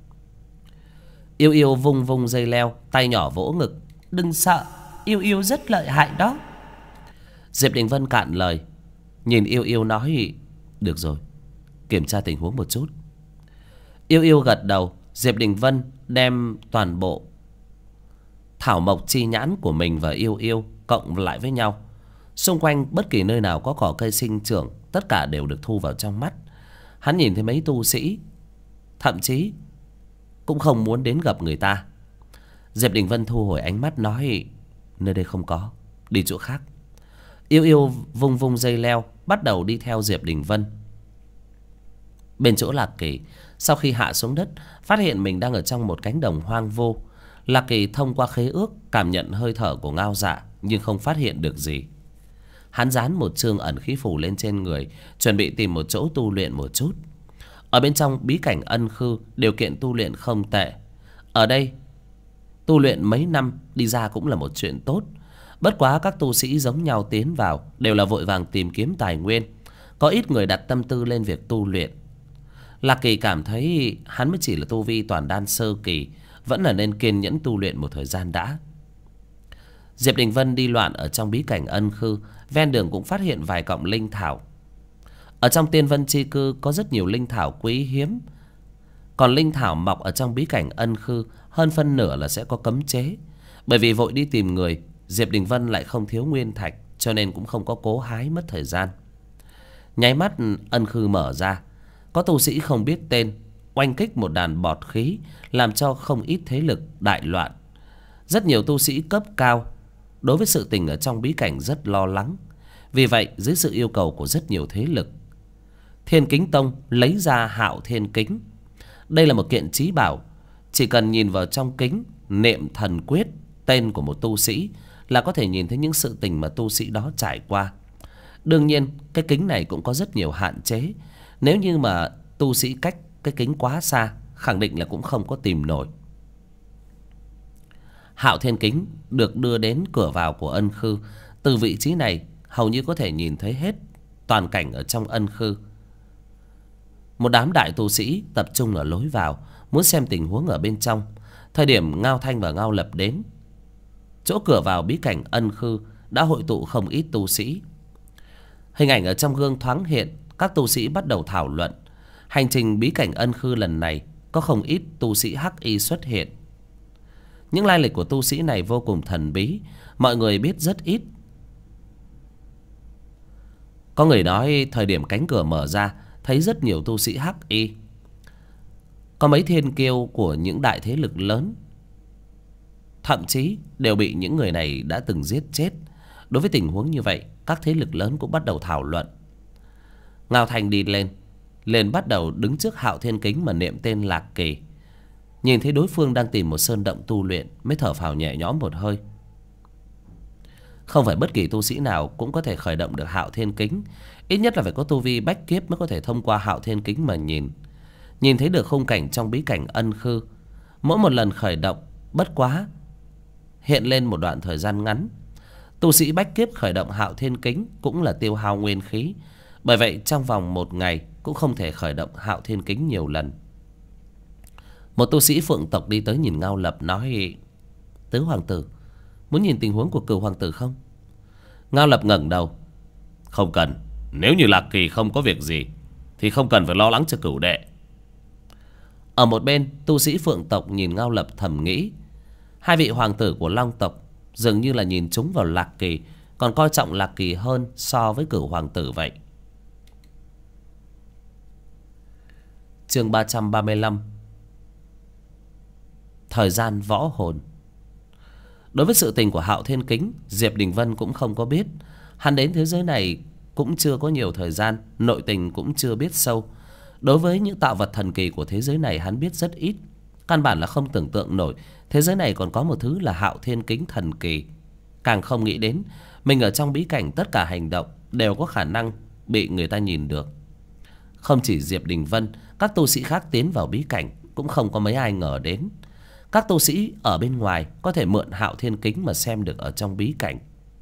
Yêu Yêu vung vung dây leo, tay nhỏ vỗ ngực. Đừng sợ, Yêu Yêu rất lợi hại đó. Diệp Đình Vân cạn lời, nhìn Yêu Yêu nói. Được rồi, kiểm tra tình huống một chút. Yêu Yêu gật đầu. Diệp Đình Vân đem toàn bộ thảo mộc chi nhãn của mình và Yêu Yêu cộng lại với nhau. Xung quanh bất kỳ nơi nào có cỏ cây sinh trưởng, tất cả đều được thu vào trong mắt. Hắn nhìn thấy mấy tu sĩ, thậm chí cũng không muốn đến gặp người ta. Diệp Đình Vân thu hồi ánh mắt nói. Nơi đây không có, đi chỗ khác. Yêu Yêu vung vung dây leo, bắt đầu đi theo Diệp Đình Vân. Bên chỗ Lạc Kỳ, sau khi hạ xuống đất, phát hiện mình đang ở trong một cánh đồng hoang vô. Lạc Kỳ thông qua khế ước cảm nhận hơi thở của Ngao Dạ, nhưng không phát hiện được gì. Hắn dán một chương ẩn khí phủ lên trên người, chuẩn bị tìm một chỗ tu luyện một chút. Ở bên trong bí cảnh ân khư, điều kiện tu luyện không tệ. Ở đây tu luyện mấy năm đi ra cũng là một chuyện tốt. Bất quá các tu sĩ giống nhau tiến vào đều là vội vàng tìm kiếm tài nguyên, có ít người đặt tâm tư lên việc tu luyện. Lạc Kỳ cảm thấy hắn mới chỉ là tu vi toàn đan sơ kỳ, vẫn là nên kiên nhẫn tu luyện một thời gian đã. Diệp Đình Vân đi loạn ở trong bí cảnh ân khư, ven đường cũng phát hiện vài cọng linh thảo. Ở trong Tiên Vân Chi Cư có rất nhiều linh thảo quý hiếm, còn linh thảo mọc ở trong bí cảnh ân khư hơn phân nửa là sẽ có cấm chế. Bởi vì vội đi tìm người, Diệp Đình Vân lại không thiếu nguyên thạch, cho nên cũng không có cố hái mất thời gian. Nháy mắt ân khư mở ra, có tu sĩ không biết tên oanh kích một đàn bọt khí, làm cho không ít thế lực đại loạn. Rất nhiều tu sĩ cấp cao đối với sự tình ở trong bí cảnh rất lo lắng. Vì vậy dưới sự yêu cầu của rất nhiều thế lực, Thiên Kính Tông lấy ra Hạo Thiên Kính. Đây là một kiện trí bảo, chỉ cần nhìn vào trong kính, niệm thần quyết tên của một tu sĩ là có thể nhìn thấy những sự tình mà tu sĩ đó trải qua. Đương nhiên cái kính này cũng có rất nhiều hạn chế. Nếu như mà tu sĩ cách cái kính quá xa, khẳng định là cũng không có tìm nổi. Hạo Thiên Kính được đưa đến cửa vào của ân khư. Từ vị trí này hầu như có thể nhìn thấy hết toàn cảnh ở trong ân khư. Một đám đại tu sĩ tập trung ở lối vào, muốn xem tình huống ở bên trong. Thời điểm Ngao Thanh và Ngao Lập đến, chỗ cửa vào bí cảnh ân khư đã hội tụ không ít tu sĩ. Hình ảnh ở trong gương thoáng hiện, các tu sĩ bắt đầu thảo luận. Hành trình bí cảnh ân khư lần này có không ít tu sĩ hắc y xuất hiện. Những lai lịch của tu sĩ này vô cùng thần bí, mọi người biết rất ít. Có người nói thời điểm cánh cửa mở ra, thấy rất nhiều tu sĩ hắc y. Có mấy thiên kiêu của những đại thế lực lớn thậm chí đều bị những người này đã từng giết chết. Đối với tình huống như vậy, các thế lực lớn cũng bắt đầu thảo luận. Ngao Thanh đi lên bắt đầu đứng trước Hạo Thiên Kính mà niệm tên Lạc Kỳ. Nhìn thấy đối phương đang tìm một sơn động tu luyện, mới thở phào nhẹ nhõm một hơi. Không phải bất kỳ tu sĩ nào cũng có thể khởi động được Hạo Thiên Kính. Ít nhất là phải có tu vi bách kiếp mới có thể thông qua Hạo Thiên Kính mà nhìn thấy được khung cảnh trong bí cảnh ân khư. Mỗi một lần khởi động bất quá hiện lên một đoạn thời gian ngắn. Tu sĩ bách kiếp khởi động Hạo Thiên Kính cũng là tiêu hao nguyên khí. Bởi vậy trong vòng một ngày cũng không thể khởi động Hạo Thiên Kính nhiều lần. Một tu sĩ Phượng tộc đi tới nhìn Ngao Lập nói: Tứ hoàng tử, muốn nhìn tình huống của Cửu hoàng tử không? Ngao Lập ngẩng đầu: Không cần. Nếu như Lạc Kỳ không có việc gì thì không cần phải lo lắng cho cửu đệ. Ở một bên, tu sĩ Phượng tộc nhìn Ngao Lập thầm nghĩ, hai vị hoàng tử của Long tộc dường như là nhìn trúng vào Lạc Kỳ, còn coi trọng Lạc Kỳ hơn so với Cửu hoàng tử vậy. Chương 335. Thời gian võ hồn. Đối với sự tình của Hạo Thiên Kính, Diệp Đình Vân cũng không có biết. Hắn đến thế giới này cũng chưa có nhiều thời gian, nội tình cũng chưa biết sâu. Đối với những tạo vật thần kỳ của thế giới này hắn biết rất ít. Căn bản là không tưởng tượng nổi thế giới này còn có một thứ là Hạo Thiên Kính thần kỳ. Càng không nghĩ đến mình ở trong bí cảnh tất cả hành động đều có khả năng bị người ta nhìn được. Không chỉ Diệp Đình Vân, các tu sĩ khác tiến vào bí cảnh cũng không có mấy ai ngờ đến. Các tu sĩ ở bên ngoài có thể mượn Hạo Thiên Kính mà xem được ở trong bí cảnh.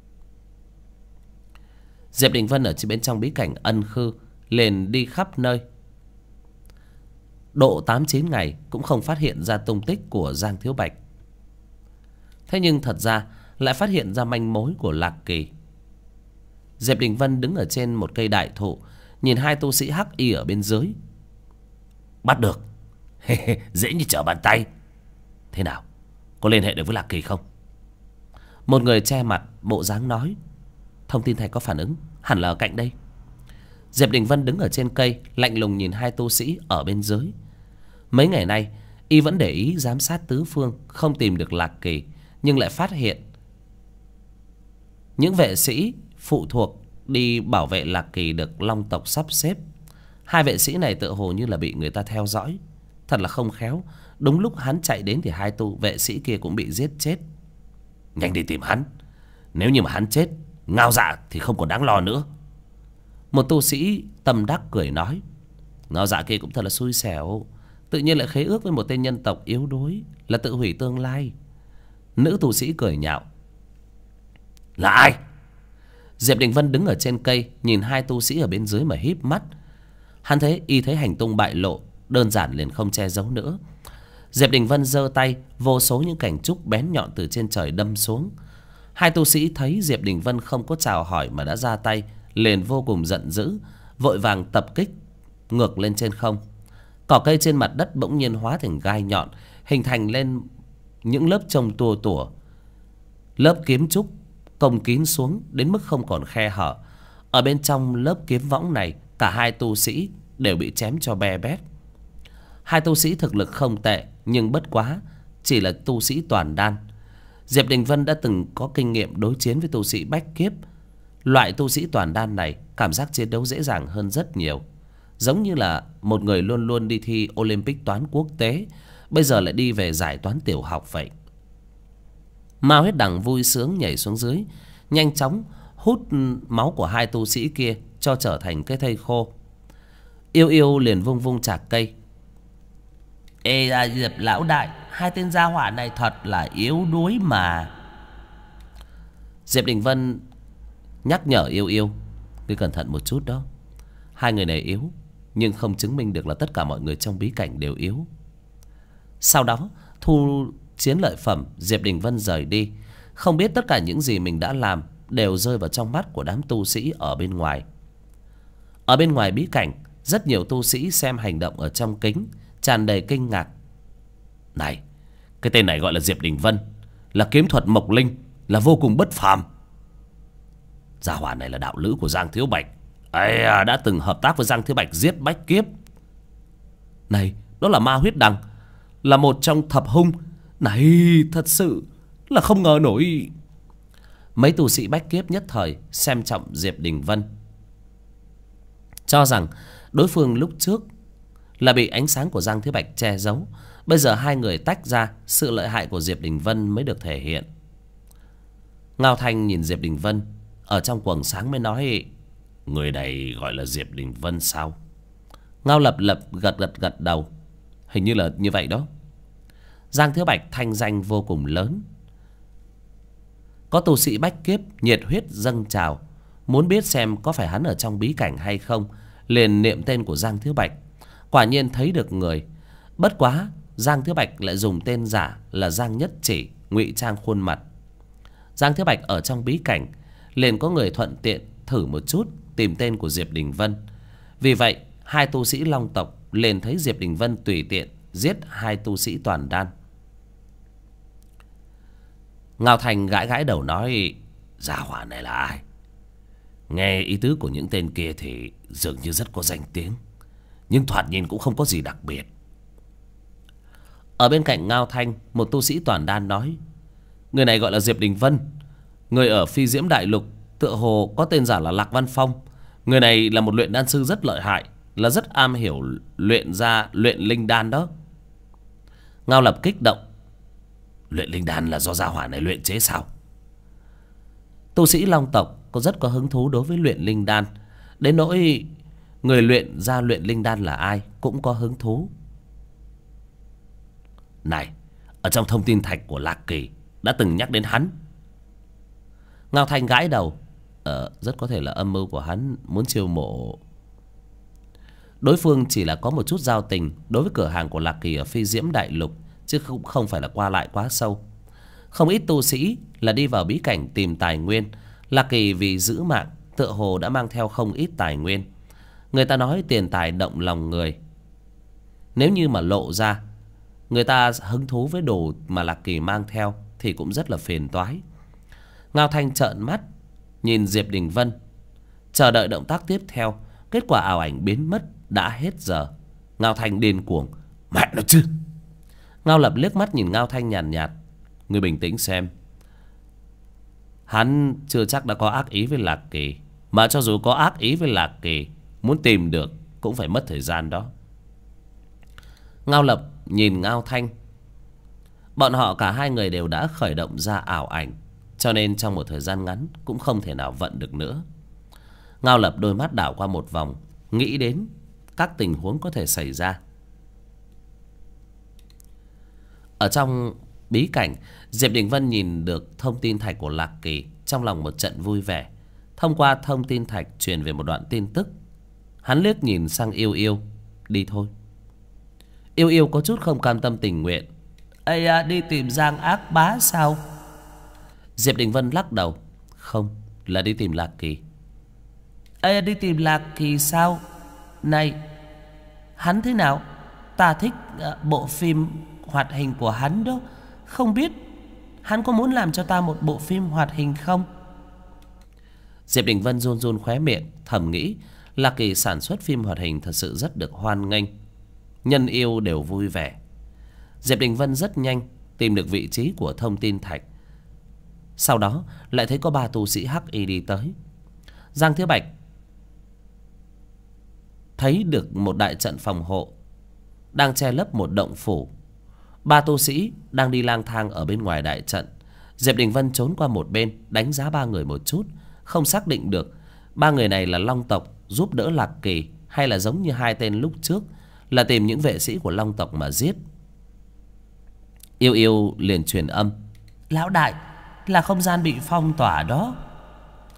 Diệp Đình Vân ở bên trong bí cảnh ân khư liền đi khắp nơi. Độ 8-9 ngày cũng không phát hiện ra tung tích của Giang Thiếu Bạch. Thế nhưng thật ra lại phát hiện ra manh mối của Lạc Kỳ. Diệp Đình Vân đứng ở trên một cây đại thụ, nhìn hai tu sĩ hắc y ở bên dưới. Bắt được. Dễ như trở bàn tay. Thế nào, có liên hệ được với Lạc Kỳ không? Một người che mặt bộ dáng nói. Thông tin thạch có phản ứng, hẳn là ở cạnh đây. Diệp Đình Vân đứng ở trên cây, lạnh lùng nhìn hai tu sĩ ở bên dưới. Mấy ngày nay y vẫn để ý giám sát tứ phương, không tìm được Lạc Kỳ, nhưng lại phát hiện những vệ sĩ phụ thuộc đi bảo vệ Lạc Kỳ được Long tộc sắp xếp. Hai vệ sĩ này tựa hồ như là bị người ta theo dõi. Thật là không khéo, đúng lúc hắn chạy đến thì hai tu vệ sĩ kia cũng bị giết chết. Nhanh đi tìm hắn. Nếu như mà hắn chết, Ngao Dạ thì không còn đáng lo nữa. Một tu sĩ tâm đắc cười nói. Ngao Dạ kia cũng thật là xui xẻo, tự nhiên lại khế ước với một tên nhân tộc yếu đuối, là tự hủy tương lai. Nữ tu sĩ cười nhạo. Là ai? Diệp Đình Vân đứng ở trên cây, nhìn hai tu sĩ ở bên dưới mà híp mắt. Hắn thấy hành tung bại lộ, đơn giản liền không che giấu nữa. Diệp Đình Vân giơ tay, vô số những cành trúc bén nhọn từ trên trời đâm xuống. Hai tu sĩ thấy Diệp Đình Vân không có chào hỏi mà đã ra tay, liền vô cùng giận dữ, vội vàng tập kích ngược lên trên không. Cỏ cây trên mặt đất bỗng nhiên hóa thành gai nhọn, hình thành lên những lớp chông tua tủa. Lớp kiếm trúc cong kín xuống đến mức không còn khe hở. Ở bên trong lớp kiếm võng này, cả hai tu sĩ đều bị chém cho be bét. Hai tu sĩ thực lực không tệ, nhưng bất quá chỉ là tu sĩ toàn đan. Diệp Đình Vân đã từng có kinh nghiệm đối chiến với tu sĩ bách kiếp. Loại tu sĩ toàn đan này cảm giác chiến đấu dễ dàng hơn rất nhiều. Giống như là một người luôn luôn đi thi Olympic toán quốc tế, bây giờ lại đi về giải toán tiểu học vậy. Mao Huyết Đằng vui sướng nhảy xuống dưới, nhanh chóng hút máu của hai tu sĩ kia cho trở thành cái thây khô. Yêu Yêu liền vung vung chạc cây. Ê ra Diệp lão đại, hai tên gia hỏa này thật là yếu đuối mà. Diệp Đình Vân nhắc nhở Yêu Yêu. Ngươi cẩn thận một chút đó. Hai người này yếu, nhưng không chứng minh được là tất cả mọi người trong bí cảnh đều yếu. Sau đó thu chiến lợi phẩm, Diệp Đình Vân rời đi. Không biết tất cả những gì mình đã làm đều rơi vào trong mắt của đám tu sĩ ở bên ngoài. Ở bên ngoài bí cảnh, rất nhiều tu sĩ xem hành động ở trong kính, tràn đầy kinh ngạc. Này, cái tên này gọi là Diệp Đình Vân, là kiếm thuật mộc linh, là vô cùng bất phàm. Gia hỏa này là đạo lữ của Giang Thiếu Bạch, đã từng hợp tác với Giang Thiếu Bạch giết Bách Kiếp. Này, đó là ma huyết đằng, là một trong thập hung. Này, thật sự là không ngờ nổi. Mấy tu sĩ Bách Kiếp nhất thời xem trọng Diệp Đình Vân, cho rằng đối phương lúc trước là bị ánh sáng của Giang Thiếu Bạch che giấu. Bây giờ hai người tách ra, sự lợi hại của Diệp Đình Vân mới được thể hiện. Ngao Thanh nhìn Diệp Đình Vân ở trong quầng sáng mới nói: người này gọi là Diệp Đình Vân sao? Ngao Lập Lập gật đầu. Hình như là như vậy đó. Giang Thiếu Bạch thanh danh vô cùng lớn. Có tu sĩ Bách Kiếp nhiệt huyết dâng trào, muốn biết xem có phải hắn ở trong bí cảnh hay không, liền niệm tên của Giang Thiếu Bạch. Quả nhiên thấy được người. Bất quá Giang Thiếu Bạch lại dùng tên giả là Giang Nhất Chỉ, ngụy trang khuôn mặt. Giang Thiếu Bạch ở trong bí cảnh, liền có người thuận tiện thử một chút tìm tên của Diệp Đình Vân. Vì vậy hai tu sĩ Long tộc liền thấy Diệp Đình Vân tùy tiện giết hai tu sĩ toàn đan. Ngao Thành gãi đầu nói: gia hỏa này là ai? Nghe ý tứ của những tên kia thì dường như rất có danh tiếng, nhưng thoạt nhìn cũng không có gì đặc biệt. Ở bên cạnh Ngao Thanh, một tu sĩ toàn đan nói: người này gọi là Diệp Đình Vân, người ở Phi Diễm Đại Lục, tựa hồ có tên giả là Lạc Văn Phong. Người này là một luyện đan sư rất lợi hại, là rất am hiểu luyện linh đan đó. Ngao Lập kích động: luyện linh đan là do gia hỏa này luyện chế sao? Tu sĩ Long tộc rất có hứng thú đối với luyện linh đan, đến nỗi người luyện ra luyện linh đan là ai cũng có hứng thú. Này, ở trong thông tin thạch của Lạc Kỳ đã từng nhắc đến hắn. Ngao Thanh gãi đầu: rất có thể là âm mưu của hắn muốn chiêu mộ. Đối phương chỉ là có một chút giao tình đối với cửa hàng của Lạc Kỳ ở Phi Diễm Đại Lục, chứ không phải là qua lại quá sâu. Không ít tu sĩ là đi vào bí cảnh tìm tài nguyên. Lạc Kỳ vì giữ mạng, tựa hồ đã mang theo không ít tài nguyên. Người ta nói tiền tài động lòng người. Nếu như mà lộ ra, người ta hứng thú với đồ mà Lạc Kỳ mang theo thì cũng rất là phiền toái. Ngao Thanh trợn mắt nhìn Diệp Đình Vân, chờ đợi động tác tiếp theo. Kết quả ảo ảnh biến mất, đã hết giờ. Ngao Thanh điên cuồng: mẹ nó chứ! Ngao Lập liếc mắt nhìn Ngao Thanh nhàn nhạt: ngươi bình tĩnh xem. Hắn chưa chắc đã có ác ý với Lạc Kỳ, mà cho dù có ác ý với Lạc Kỳ, muốn tìm được cũng phải mất thời gian đó. Ngao Lập nhìn Ngao Thanh. Bọn họ cả hai người đều đã khởi động ra ảo ảnh, cho nên trong một thời gian ngắn cũng không thể nào vận được nữa. Ngao Lập đôi mắt đảo qua một vòng, nghĩ đến các tình huống có thể xảy ra. Ở trong bí cảnh, Diệp Đình Vân nhìn được thông tin thạch của Lạc Kỳ, trong lòng một trận vui vẻ. Thông qua thông tin thạch truyền về một đoạn tin tức. Hắn liếc nhìn sang Yêu Yêu: đi thôi. Yêu Yêu có chút không cam tâm tình nguyện: đi tìm Giang Ác Bá sao? Diệp Đình Vân lắc đầu: không, là đi tìm Lạc Kỳ. Đi tìm Lạc Kỳ sao? Này, hắn thế nào? Ta thích bộ phim hoạt hình của hắn đó. Không biết hắn có muốn làm cho ta một bộ phim hoạt hình không? Diệp Đình Vân run run khóe miệng, thầm nghĩ Lạc Kỳ sản xuất phim hoạt hình thật sự rất được hoan nghênh, nhân yêu đều vui vẻ. Diệp Đình Vân rất nhanh tìm được vị trí của thông tin thạch. Sau đó lại thấy có 3 tu sĩ hắc y đi tới. Giang Thiếu Bạch thấy được một đại trận phòng hộ đang che lấp một động phủ. 3 tu sĩ đang đi lang thang ở bên ngoài đại trận. Diệp Đình Vân trốn qua một bên, đánh giá 3 người một chút, không xác định được 3 người này là Long tộc giúp đỡ Lạc Kỳ, hay là giống như 2 tên lúc trước là tìm những vệ sĩ của Long tộc mà giết. Yêu Yêu liền truyền âm: lão đại, là không gian bị phong tỏa đó.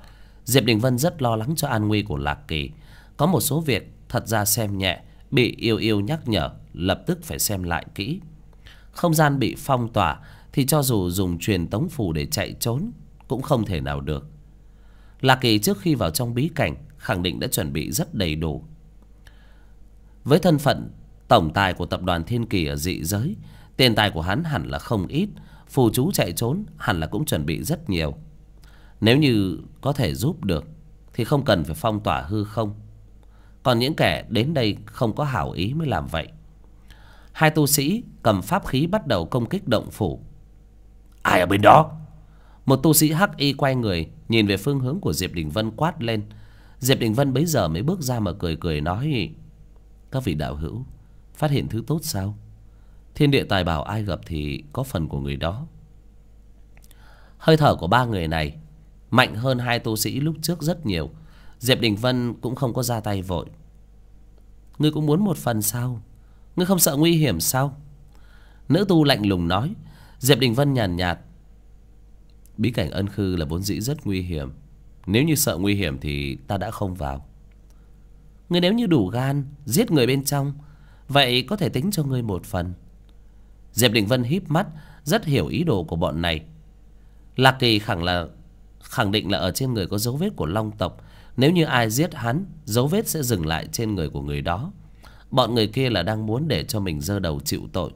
Diệp Đình Vân rất lo lắng cho an nguy của Lạc Kỳ. Có một số việc thật ra xem nhẹ, bị yêu yêu nhắc nhở, lập tức phải xem lại kỹ. Không gian bị phong tỏa thì cho dù dùng truyền tống phù để chạy trốn cũng không thể nào được. Lạc Kỳ trước khi vào trong bí cảnh khẳng định đã chuẩn bị rất đầy đủ. Với thân phận tổng tài của tập đoàn Thiên Kỳ ở dị giới, tiền tài của hắn hẳn là không ít. Phù chú chạy trốn hẳn là cũng chuẩn bị rất nhiều. Nếu như có thể giúp được thì không cần phải phong tỏa hư không. Còn những kẻ đến đây không có hảo ý mới làm vậy. Hai tu sĩ cầm pháp khí bắt đầu công kích động phủ. Ai ở bên đó? Một tu sĩ hắc y quay người nhìn về phương hướng của Diệp Đình Vân quát lên. Diệp Đình Vân bấy giờ mới bước ra mà cười cười nói: các vị đạo hữu phát hiện thứ tốt sao? Thiên địa tài bảo ai gặp thì có phần của người đó. Hơi thở của ba người này mạnh hơn hai tu sĩ lúc trước rất nhiều. Diệp Đình Vân cũng không có ra tay vội. Ngươi cũng muốn một phần sao? Ngươi không sợ nguy hiểm sao? Nữ tu lạnh lùng nói. Diệp Đình Vân nhàn nhạt: bí cảnh Ân Khư là vốn dĩ rất nguy hiểm. Nếu như sợ nguy hiểm thì ta đã không vào. Ngươi nếu như đủ gan giết người bên trong, vậy có thể tính cho ngươi một phần. Diệp Đình Vân híp mắt, rất hiểu ý đồ của bọn này. Lạc Kỳ khẳng định là ở trên người có dấu vết của Long tộc. Nếu như ai giết hắn, dấu vết sẽ dừng lại trên người của người đó. Bọn người kia là đang muốn để cho mình giơ đầu chịu tội.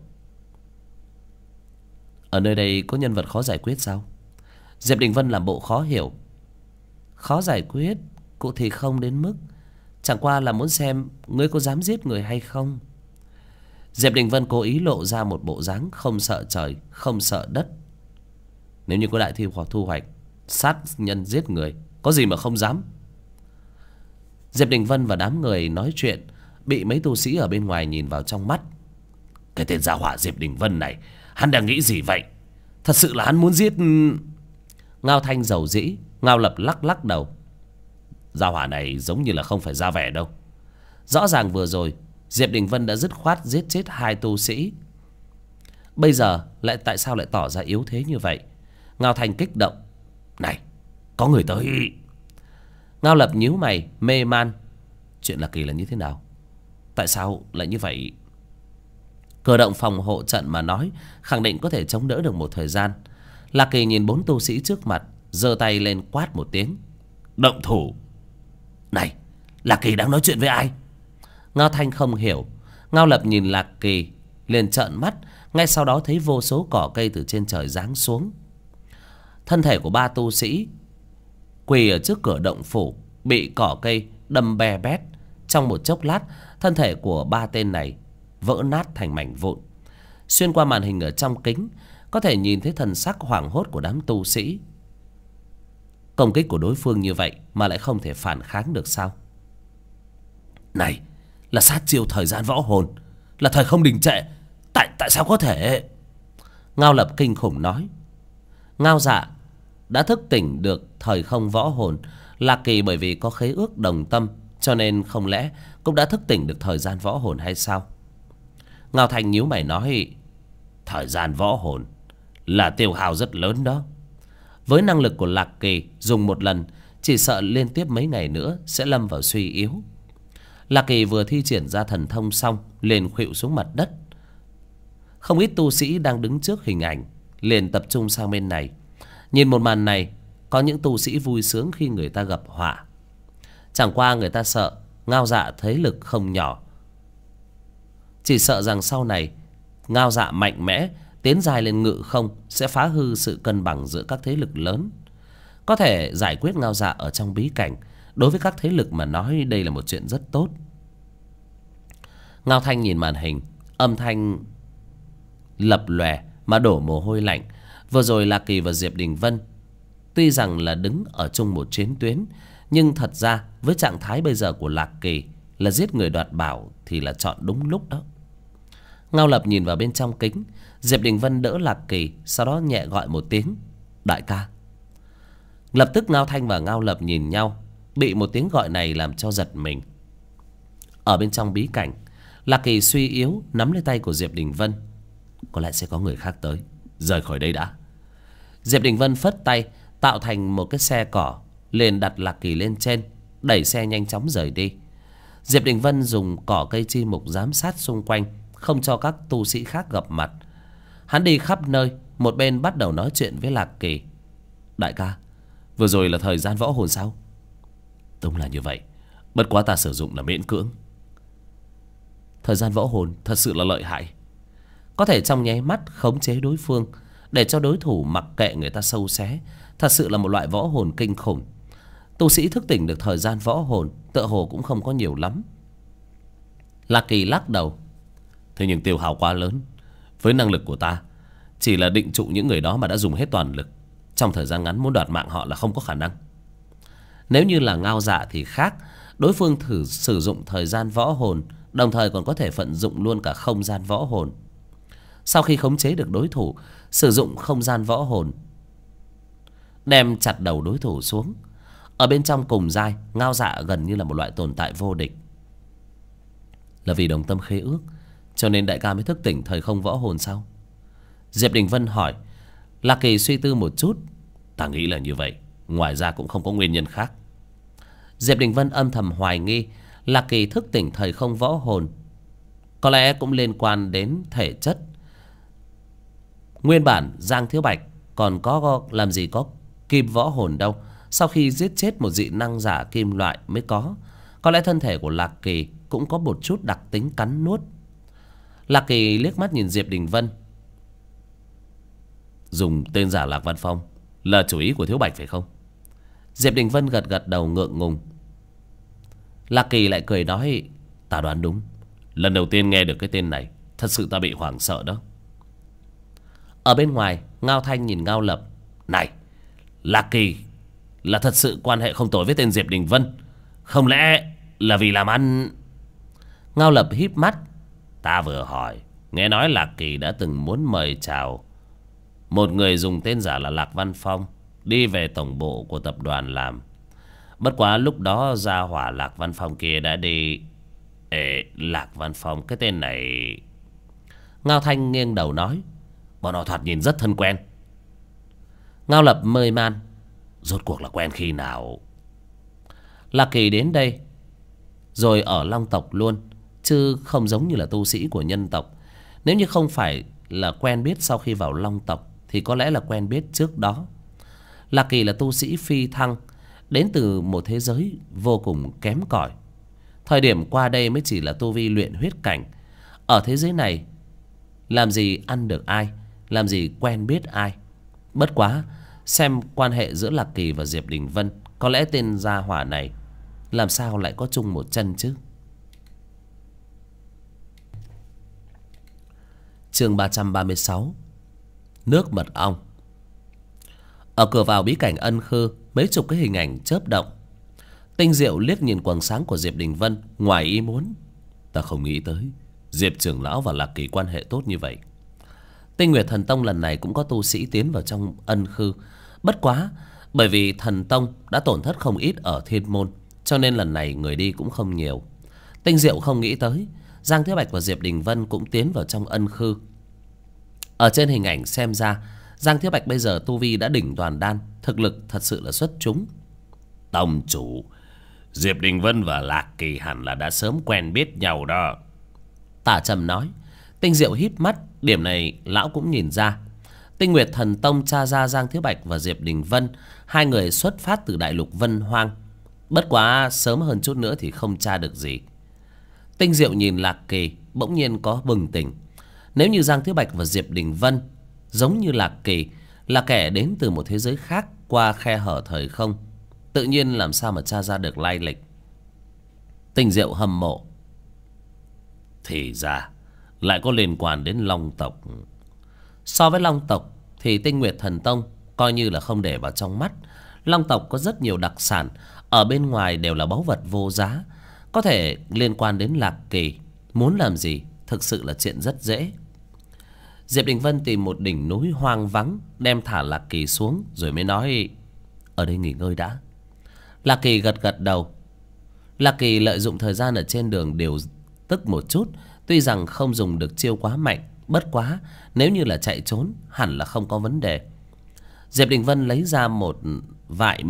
Ở nơi đây có nhân vật khó giải quyết sao? Diệp Đình Vân làm bộ khó hiểu. Khó giải quyết cụ thì không đến mức, chẳng qua là muốn xem ngươi có dám giết người hay không. Diệp Đình Vân cố ý lộ ra một bộ dáng không sợ trời, không sợ đất. Nếu như có đại thi hoặc thu hoạch, sát nhân giết người, có gì mà không dám. Diệp Đình Vân và đám người nói chuyện, bị mấy tu sĩ ở bên ngoài nhìn vào trong mắt. Cái tên gia hỏa Diệp Đình Vân này, hắn đang nghĩ gì vậy? Thật sự là hắn muốn giết... Ngao Thanh dầu dĩ. Ngao Lập lắc lắc đầu. Gia hỏa này giống như là không phải ra vẻ đâu. Rõ ràng vừa rồi Diệp Đình Vân đã dứt khoát giết chết hai tu sĩ, bây giờ lại tại sao lại tỏ ra yếu thế như vậy? Ngao Thanh kích động. Này, có người tới. Ngao Lập nhíu mày mê man. Chuyện Lạc Kỳ là như thế nào? Tại sao lại như vậy? Cơ động phòng hộ trận mà nói, khẳng định có thể chống đỡ được một thời gian. Lạc Kỳ nhìn bốn tu sĩ trước mặt, giơ tay lên quát một tiếng. Động thủ. Này, Lạc Kỳ đang nói chuyện với ai? Ngao Thanh không hiểu. Ngao Lập nhìn Lạc Kỳ liền trợn mắt. Ngay sau đó thấy vô số cỏ cây từ trên trời giáng xuống. Thân thể của ba tu sĩ quỳ ở trước cửa động phủ bị cỏ cây đâm be bét. Trong một chốc lát, thân thể của ba tên này vỡ nát thành mảnh vụn. Xuyên qua màn hình ở trong kính, có thể nhìn thấy thần sắc hoảng hốt của đám tu sĩ. Công kích của đối phương như vậy mà lại không thể phản kháng được sao? Này, là sát chiêu thời gian võ hồn, là thời không đình trệ. Tại sao có thể? Ngao Lập kinh khủng nói. Ngao Dạ đã thức tỉnh được thời không võ hồn. Lạc Kỳ bởi vì có khế ước đồng tâm, cho nên không lẽ cũng đã thức tỉnh được thời gian võ hồn hay sao? Ngao Thanh nhíu mày nói. Thời gian võ hồn là tiêu hao rất lớn đó. Với năng lực của Lạc Kỳ, dùng một lần chỉ sợ liên tiếp mấy ngày nữa sẽ lâm vào suy yếu. Lạc Kỳ vừa thi triển ra thần thông xong liền khuỵu xuống mặt đất. Không ít tu sĩ đang đứng trước hình ảnh liền tập trung sang bên này. Nhìn một màn này, có những tu sĩ vui sướng khi người ta gặp họa. Chẳng qua người ta sợ Ngao Dạ thế lực không nhỏ, chỉ sợ rằng sau này Ngao Dạ mạnh mẽ tiến dài lên ngự không sẽ phá hư sự cân bằng giữa các thế lực lớn. Có thể giải quyết Ngao Dạ ở trong bí cảnh, đối với các thế lực mà nói đây là một chuyện rất tốt. Ngao Thanh nhìn màn hình, âm thanh lập lòe mà đổ mồ hôi lạnh. Vừa rồi Lạc Kỳ và Diệp Đình Vân tuy rằng là đứng ở chung một chiến tuyến, nhưng thật ra với trạng thái bây giờ của Lạc Kỳ là giết người đoạt bảo thì là chọn đúng lúc đó. Ngao Lập nhìn vào bên trong kính. Diệp Đình Vân đỡ Lạc Kỳ, sau đó nhẹ gọi một tiếng đại ca. Lập tức Ngao Thanh và Ngao Lập nhìn nhau, bị một tiếng gọi này làm cho giật mình. Ở bên trong bí cảnh, Lạc Kỳ suy yếu nắm lấy tay của Diệp Đình Vân. Có lẽ sẽ có người khác tới, rời khỏi đây đã. Diệp Đình Vân phất tay tạo thành một cái xe cỏ liền đặt Lạc Kỳ lên trên, đẩy xe nhanh chóng rời đi. Diệp Đình Vân dùng cỏ cây chi mục giám sát xung quanh, không cho các tu sĩ khác gặp mặt. Hắn đi khắp nơi, một bên bắt đầu nói chuyện với Lạc Kỳ. Đại ca, vừa rồi là thời gian võ hồn sao? Đúng là như vậy, bất quá ta sử dụng là miễn cưỡng. Thời gian võ hồn thật sự là lợi hại, có thể trong nháy mắt khống chế đối phương, để cho đối thủ mặc kệ người ta sâu xé. Thật sự là một loại võ hồn kinh khủng. Tu sĩ thức tỉnh được thời gian võ hồn tựa hồ cũng không có nhiều lắm. Lạc Kỳ lắc đầu. Thế nhưng tiêu hao quá lớn. Với năng lực của ta, chỉ là định trụ những người đó mà đã dùng hết toàn lực, trong thời gian ngắn muốn đoạt mạng họ là không có khả năng. Nếu như là Ngao Dạ thì khác. Đối phương thử sử dụng thời gian võ hồn, đồng thời còn có thể vận dụng luôn cả không gian võ hồn. Sau khi khống chế được đối thủ, sử dụng không gian võ hồn, đem chặt đầu đối thủ xuống. Ở bên trong cùng giai, Ngao Dạ gần như là một loại tồn tại vô địch. Là vì đồng tâm khế ước, cho nên đại ca mới thức tỉnh thời không võ hồn sao? Diệp Đình Vân hỏi. Lạc Kỳ suy tư một chút. Ta nghĩ là như vậy, ngoài ra cũng không có nguyên nhân khác. Diệp Đình Vân âm thầm hoài nghi Lạc Kỳ thức tỉnh thời không võ hồn có lẽ cũng liên quan đến thể chất. Nguyên bản Giang Thiếu Bạch còn có làm gì có kim võ hồn đâu. Sau khi giết chết một dị năng giả kim loại mới có. Có lẽ thân thể của Lạc Kỳ cũng có một chút đặc tính cắn nuốt. Lạc Kỳ liếc mắt nhìn Diệp Đình Vân. Dùng tên giả Lạc Văn Phong là chủ ý của Thiếu Bạch phải không? Diệp Đình Vân gật gật đầu ngượng ngùng. Lạc Kỳ lại cười nói. Ta đoán đúng, lần đầu tiên nghe được cái tên này, thật sự ta bị hoảng sợ đó. Ở bên ngoài, Ngao Thanh nhìn Ngao Lập. Này, Lạc Kỳ là thật sự quan hệ không tồi với tên Diệp Đình Vân, không lẽ là vì làm ăn? Ngao Lập híp mắt. Ta vừa hỏi, nghe nói Lạc Kỳ đã từng muốn mời chào một người dùng tên giả là Lạc Văn Phong đi về tổng bộ của tập đoàn làm. Bất quá lúc đó gia hỏa Lạc Văn Phong kia đã đi. Lạc Văn Phong, cái tên này. Ngao Thanh nghiêng đầu nói. Bọn họ thoạt nhìn rất thân quen. Ngao Lập mơi man. Rốt cuộc là quen khi nào? Lạc Kỳ đến đây rồi ở Long tộc luôn, chứ không giống như là tu sĩ của nhân tộc. Nếu như không phải là quen biết sau khi vào Long tộc, thì có lẽ là quen biết trước đó. Lạc Kỳ là tu sĩ phi thăng, đến từ một thế giới vô cùng kém cỏi. Thời điểm qua đây mới chỉ là tu vi luyện huyết cảnh. Ở thế giới này làm gì ăn được ai, làm gì quen biết ai. Bất quá xem quan hệ giữa Lạc Kỳ và Diệp Đình Vân, có lẽ tên gia hỏa này làm sao lại có chung một chân chứ. Chương 336. Nước mật ong. Ở cửa vào bí cảnh Ân Khư, mấy chục cái hình ảnh chớp động. Tinh Diệu liếc nhìn quầng sáng của Diệp Đình Vân, ngoài ý muốn. Ta không nghĩ tới Diệp trưởng lão và Lạc Kỳ quan hệ tốt như vậy. Tinh Nguyệt Thần Tông lần này cũng có tu sĩ tiến vào trong Ân Khư. Bất quá bởi vì Thần Tông đã tổn thất không ít ở Thiên Môn, cho nên lần này người đi cũng không nhiều. Tinh Diệu không nghĩ tới Giang Thiếu Bạch và Diệp Đình Vân cũng tiến vào trong Ân Khư. Ở trên hình ảnh xem ra Giang Thiếu Bạch bây giờ tu vi đã đỉnh toàn đan, thực lực thật sự là xuất chúng. Tông chủ, Diệp Đình Vân và Lạc Kỳ hẳn là đã sớm quen biết nhau đó. Tả Trầm nói. Tinh Diệu híp mắt, điểm này lão cũng nhìn ra. Tinh Nguyệt Thần Tông tra ra Giang Thiếu Bạch và Diệp Đình Vân, hai người xuất phát từ đại lục Vân Hoang. Bất quá sớm hơn chút nữa thì không tra được gì. Tinh Diệu nhìn Lạc Kỳ, bỗng nhiên có bừng tỉnh. Nếu như Giang Thiếu Bạch và Diệp Đình Vân giống như Lạc Kỳ, là kẻ đến từ một thế giới khác qua khe hở thời không, tự nhiên làm sao mà tra ra được lai lịch. Tinh Diệu hâm mộ. Thì ra lại có liên quan đến Long tộc. So với Long tộc thì Tinh Nguyệt Thần Tông coi như là không để vào trong mắt. Long tộc có rất nhiều đặc sản, ở bên ngoài đều là báu vật vô giá, có thể liên quan đến Lạc Kỳ. Muốn làm gì thực sự là chuyện rất dễ. Diệp Đình Vân tìm một đỉnh núi hoang vắng, đem thả Lạc Kỳ xuống, rồi mới nói. Ở đây nghỉ ngơi đã. Lạc Kỳ gật gật đầu. Lạc Kỳ lợi dụng thời gian ở trên đường điều tức một chút. Tuy rằng không dùng được chiêu quá mạnh, bất quá nếu như là chạy trốn hẳn là không có vấn đề. Diệp Đình Vân lấy ra một vại mật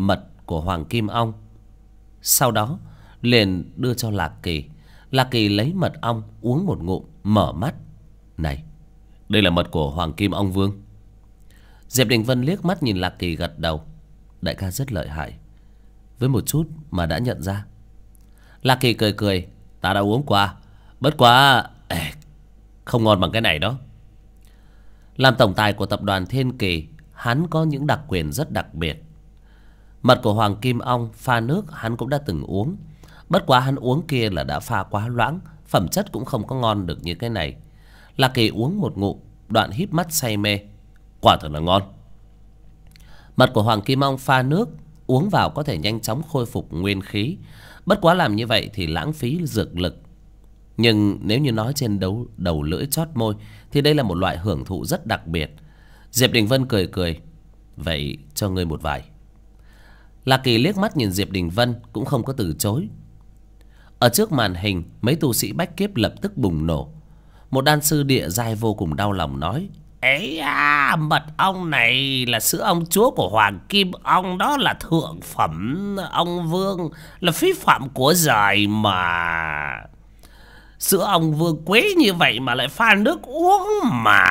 của Hoàng Kim Ong. Sau đó liền đưa cho Lạc Kỳ. Lạc Kỳ lấy mật ong uống một ngụm, mở mắt. Này, đây là mật của Hoàng Kim Ong Vương. Diệp Đình Vân liếc mắt nhìn Lạc Kỳ, gật đầu. Đại ca rất lợi hại, với một chút mà đã nhận ra. Lạc Kỳ cười cười. Ta đã uống qua, bất quá không ngon bằng cái này đó. Làm tổng tài của tập đoàn Thiên Kỳ, hắn có những đặc quyền rất đặc biệt. Mật của Hoàng Kim Ong pha nước hắn cũng đã từng uống, bất quá hắn uống kia là đã pha quá loãng, phẩm chất cũng không có ngon được như cái này. Lạc Kỳ uống một ngụm, đoạn híp mắt say mê. Quả thật là ngon. Mật của Hoàng Kim Ong pha nước, uống vào có thể nhanh chóng khôi phục nguyên khí. Bất quá làm như vậy thì lãng phí dược lực. Nhưng nếu như nói trên đầu lưỡi chót môi thì đây là một loại hưởng thụ rất đặc biệt. Diệp Đình Vân cười cười. Vậy cho ngươi một vài. Lạc Kỳ liếc mắt nhìn Diệp Đình Vân, cũng không có từ chối. Ở trước màn hình, mấy tu sĩ bách kiếp lập tức bùng nổ. Một đan sư địa giai vô cùng đau lòng nói. Ấy à, mật ong này là sữa ong chúa của Hoàng Kim Ong, đó là thượng phẩm ong vương, là phí phạm của giời mà. Sữa ong vương quế như vậy mà lại pha nước uống mà.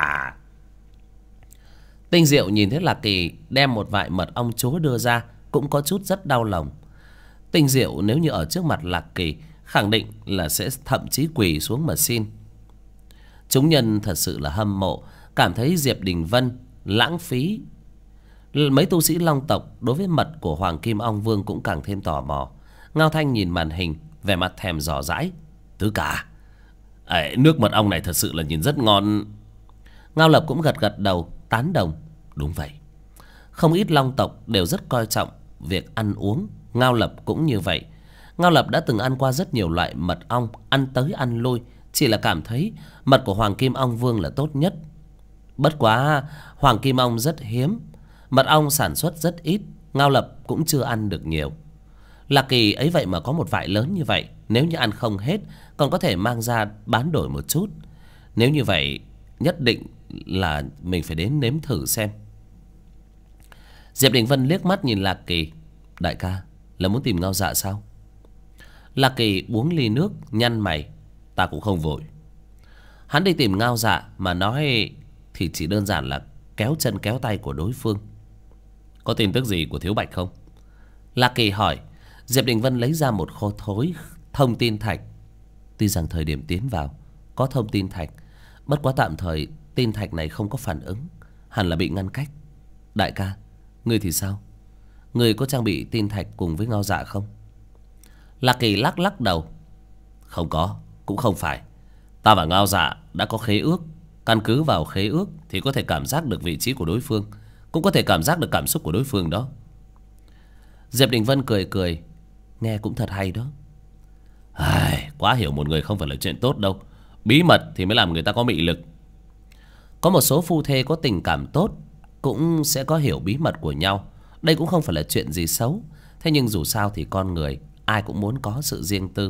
Tinh Diệu nhìn thấy Lạc Kỳ đem một vại mật ong chúa đưa ra, cũng có chút rất đau lòng. Tinh Diệu nếu như ở trước mặt Lạc Kỳ, khẳng định là sẽ thậm chí quỳ xuống mà xin. Chúng nhân thật sự là hâm mộ, cảm thấy Diệp Đình Vân lãng phí. Mấy tu sĩ Long tộc đối với mật của Hoàng Kim Ong Vương cũng càng thêm tò mò. Ngao Thanh nhìn màn hình, vẻ mặt thèm dò dãi. Tứ cả, nước mật ong này thật sự là nhìn rất ngon. Ngao Lập cũng gật gật đầu tán đồng. Đúng vậy. Không ít Long tộc đều rất coi trọng việc ăn uống. Ngao Lập cũng như vậy. Ngao Lập đã từng ăn qua rất nhiều loại mật ong, ăn tới ăn lui, chỉ là cảm thấy mật của Hoàng Kim Ong Vương là tốt nhất. Bất quá Hoàng Kim Ong rất hiếm, mật ong sản xuất rất ít, Ngao Lập cũng chưa ăn được nhiều. Lạc Kỳ ấy vậy mà có một vại lớn như vậy, nếu như ăn không hết còn có thể mang ra bán đổi một chút. Nếu như vậy nhất định là mình phải đến nếm thử xem. Diệp Đình Vân liếc mắt nhìn Lạc Kỳ. Đại ca là muốn tìm Ngao Dạ sao? Lạc Kỳ uống ly nước, nhăn mày. Ta cũng không vội. Hắn đi tìm Ngao Dạ mà nói thì chỉ đơn giản là kéo chân kéo tay của đối phương. Có tin tức gì của Thiếu Bạch không? Lạc Kỳ hỏi. Diệp Đình Vân lấy ra một khô thối thông tin thạch. Tuy rằng thời điểm tiến vào có thông tin thạch, bất quá tạm thời tin thạch này không có phản ứng, hẳn là bị ngăn cách. Đại ca, ngươi thì sao? Ngươi có trang bị tin thạch cùng với Ngao Dạ không? Lạc Kỳ lắc lắc đầu. Không có, cũng không phải. Ta và Ngao Dạ đã có khế ước. Căn cứ vào khế ước thì có thể cảm giác được vị trí của đối phương, cũng có thể cảm giác được cảm xúc của đối phương đó. Diệp Đình Vân cười cười. Nghe cũng thật hay đó. Quá hiểu một người không phải là chuyện tốt đâu. Bí mật thì mới làm người ta có mị lực. Có một số phu thê có tình cảm tốt cũng sẽ có hiểu bí mật của nhau. Đây cũng không phải là chuyện gì xấu. Thế nhưng dù sao thì con người ai cũng muốn có sự riêng tư.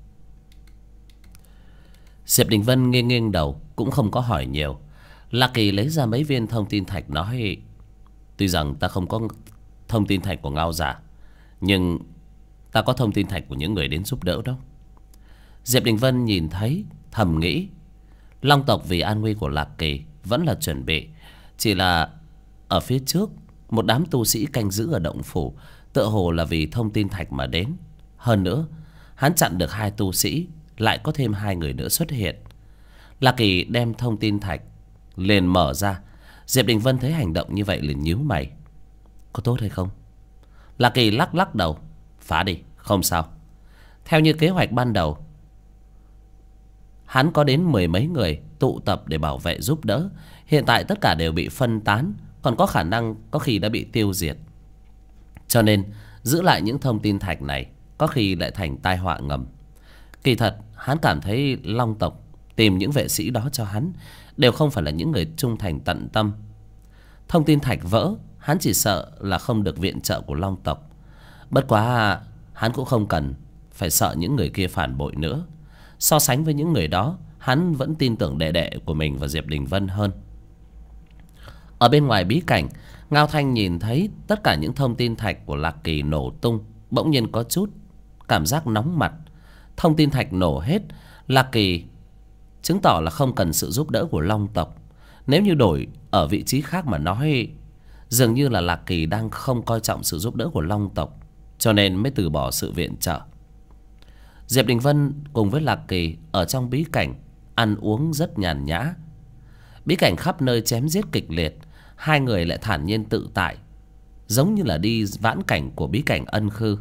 Diệp Đình Vân nghiêng nghiêng đầu, cũng không có hỏi nhiều. Lạc Kỳ lấy ra mấy viên thông tin thạch nói. Tuy rằng ta không có thông tin thạch của Ngao Dạ, nhưng ta có thông tin thạch của những người đến giúp đỡ đó. Diệp Đình Vân nhìn thấy thầm nghĩ. Long tộc vì an nguy của Lạc Kỳ vẫn là chuẩn bị. Chỉ là ở phía trước một đám tu sĩ canh giữ ở động phủ, tựa hồ là vì thông tin thạch mà đến. Hơn nữa hắn chặn được 2 tu sĩ, lại có thêm 2 người nữa xuất hiện. Lạc Kỳ đem thông tin thạch liền mở ra. Diệp Đình Vân thấy hành động như vậy liền nhíu mày. Có tốt hay không? Lạc Kỳ lắc lắc đầu. Phá đi, không sao. Theo như kế hoạch ban đầu, hắn có đến 10 mấy người tụ tập để bảo vệ giúp đỡ. Hiện tại tất cả đều bị phân tán, còn có khả năng có khi đã bị tiêu diệt. Cho nên giữ lại những thông tin thạch này có khi lại thành tai họa ngầm. Kỳ thật hắn cảm thấy Long tộc tìm những vệ sĩ đó cho hắn đều không phải là những người trung thành tận tâm. Thông tin thạch vỡ, hắn chỉ sợ là không được viện trợ của Long tộc. Bất quá hắn cũng không cần phải sợ những người kia phản bội nữa. So sánh với những người đó, hắn vẫn tin tưởng đệ đệ của mình và Diệp Đình Vân hơn. Ở bên ngoài bí cảnh, Ngao Thanh nhìn thấy tất cả những thông tin thạch của Lạc Kỳ nổ tung, bỗng nhiên có chút cảm giác nóng mặt. Thông tin thạch nổ hết, Lạc Kỳ chứng tỏ là không cần sự giúp đỡ của Long tộc. Nếu như đổi ở vị trí khác mà nói, dường như là Lạc Kỳ đang không coi trọng sự giúp đỡ của Long tộc, cho nên mới từ bỏ sự viện trợ. Diệp Đình Vân cùng với Lạc Kỳ ở trong bí cảnh ăn uống rất nhàn nhã. Bí cảnh khắp nơi chém giết kịch liệt, hai người lại thản nhiên tự tại, giống như là đi vãn cảnh của bí cảnh Ân Khư.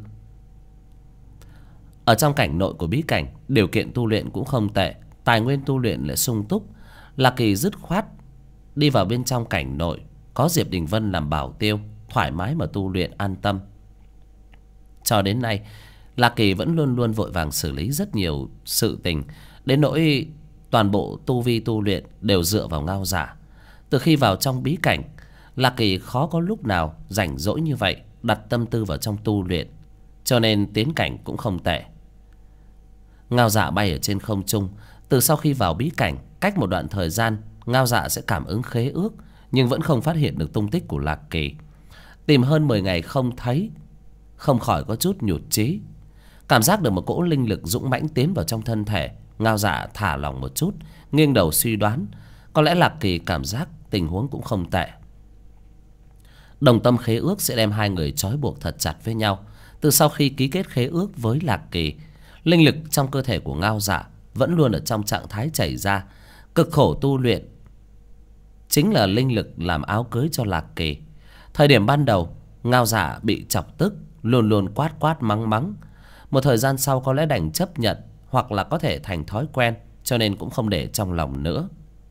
Ở trong cảnh nội của bí cảnh, điều kiện tu luyện cũng không tệ, tài nguyên tu luyện lại sung túc. Lạc Kỳ dứt khoát đi vào bên trong cảnh nội, có Diệp Đình Vân làm bảo tiêu, thoải mái mà tu luyện an tâm. Cho đến nay, Lạc Kỳ vẫn luôn luôn vội vàng xử lý rất nhiều sự tình, đến nỗi toàn bộ tu vi tu luyện đều dựa vào Ngao Dạ. Từ khi vào trong bí cảnh, Lạc Kỳ khó có lúc nào rảnh rỗi như vậy đặt tâm tư vào trong tu luyện, cho nên tiến cảnh cũng không tệ. Ngao Dạ bay ở trên không trung. Từ sau khi vào bí cảnh, cách một đoạn thời gian, Ngao Dạ sẽ cảm ứng khế ước, nhưng vẫn không phát hiện được tung tích của Lạc Kỳ. Tìm hơn 10 ngày không thấy, không khỏi có chút nhụt chí. Cảm giác được một cỗ linh lực dũng mãnh tiến vào trong thân thể, Ngao Dạ thả lỏng một chút, nghiêng đầu suy đoán, có lẽ Lạc Kỳ cảm giác tình huống cũng không tệ. Đồng tâm khế ước sẽ đem hai người trói buộc thật chặt với nhau. Từ sau khi ký kết khế ước với Lạc Kỳ, linh lực trong cơ thể của Ngao Dạ vẫn luôn ở trong trạng thái chảy ra. Cực khổ tu luyện chính là linh lực làm áo cưới cho Lạc Kỳ. Thời điểm ban đầu, Ngao Dạ bị chọc tức, luôn luôn quát quát mắng mắng. Một thời gian sau có lẽ đành chấp nhận, hoặc là có thể thành thói quen, cho nên cũng không để trong lòng nữa.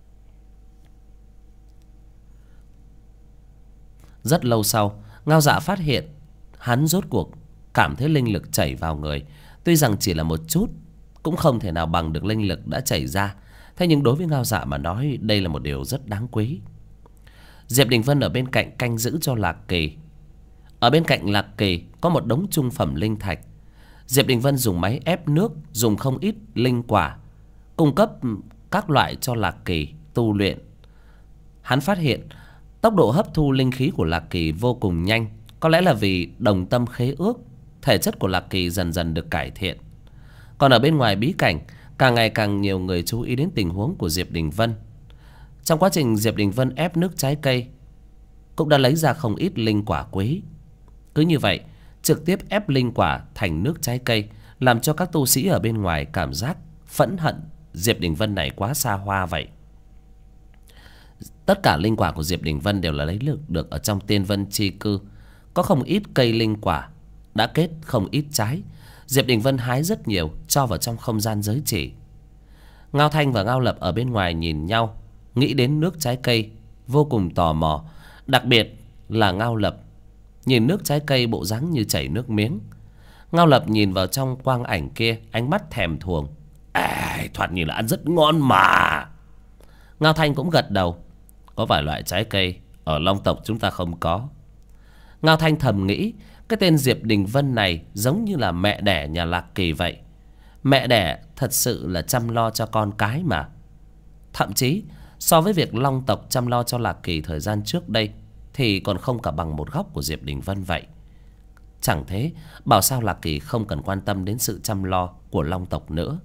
Rất lâu sau, Ngao Dạ phát hiện hắn rốt cuộc cảm thấy linh lực chảy vào người. Tuy rằng chỉ là một chút, cũng không thể nào bằng được linh lực đã chảy ra. Thế nhưng đối với Ngao Dạ mà nói, đây là một điều rất đáng quý. Diệp Đình Vân ở bên cạnh canh giữ cho Lạc Kỳ. Ở bên cạnh Lạc Kỳ có một đống trung phẩm linh thạch. Diệp Đình Vân dùng máy ép nước, dùng không ít linh quả, cung cấp các loại cho Lạc Kỳ tu luyện. Hắn phát hiện tốc độ hấp thu linh khí của Lạc Kỳ vô cùng nhanh. Có lẽ là vì đồng tâm khế ước, thể chất của Lạc Kỳ dần dần được cải thiện. Còn ở bên ngoài bí cảnh, càng ngày càng nhiều người chú ý đến tình huống của Diệp Đình Vân. Trong quá trình Diệp Đình Vân ép nước trái cây, cũng đã lấy ra không ít linh quả quý. Cứ như vậy, trực tiếp ép linh quả thành nước trái cây, làm cho các tu sĩ ở bên ngoài cảm giác phẫn hận Diệp Đình Vân này quá xa hoa vậy. Tất cả linh quả của Diệp Đình Vân đều là lấy được ở trong Tiên Vân Chi Cư. Có không ít cây linh quả đã kết không ít trái. Diệp Đình Vân hái rất nhiều, cho vào trong không gian giới chỉ. Ngao Thanh và Ngao Lập ở bên ngoài nhìn nhau, nghĩ đến nước trái cây, vô cùng tò mò. Đặc biệt là Ngao Lập, nhìn nước trái cây bộ dáng như chảy nước miếng. Ngao Lập nhìn vào trong quang ảnh kia, ánh mắt thèm thuồng. Thoạt nhìn là ăn rất ngon mà. Ngao Thanh cũng gật đầu. Có vài loại trái cây ở Long tộc chúng ta không có. Ngao Thanh thầm nghĩ, cái tên Diệp Đình Vân này giống như là mẹ đẻ nhà Lạc Kỳ vậy. Mẹ đẻ thật sự là chăm lo cho con cái mà. Thậm chí so với việc Long tộc chăm lo cho Lạc Kỳ thời gian trước đây, thì còn không cả bằng một góc của Diệp Đình Vân vậy. Chẳng thế, bảo sao Lạc Kỳ không cần quan tâm đến sự chăm lo của Long tộc nữa.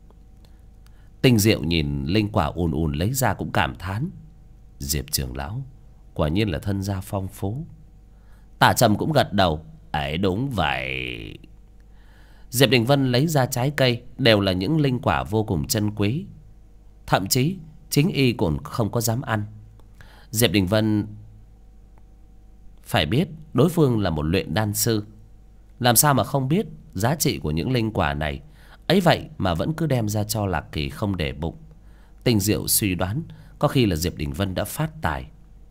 Tinh Diệu nhìn linh quả ùn ùn lấy ra cũng cảm thán. Diệp trưởng lão quả nhiên là thân gia phong phú. Tả Trầm cũng gật đầu. Ấy đúng vậy. Diệp Đình Vân lấy ra trái cây đều là những linh quả vô cùng chân quý. Thậm chí chính y còn không có dám ăn. Diệp Đình Vân phải biết đối phương là một luyện đan sư, làm sao mà không biết giá trị của những linh quả này. Ấy vậy mà vẫn cứ đem ra cho Lạc Kỳ không để bụng. Tinh Diệu suy đoán có khi là Diệp Đình Vân đã phát tài.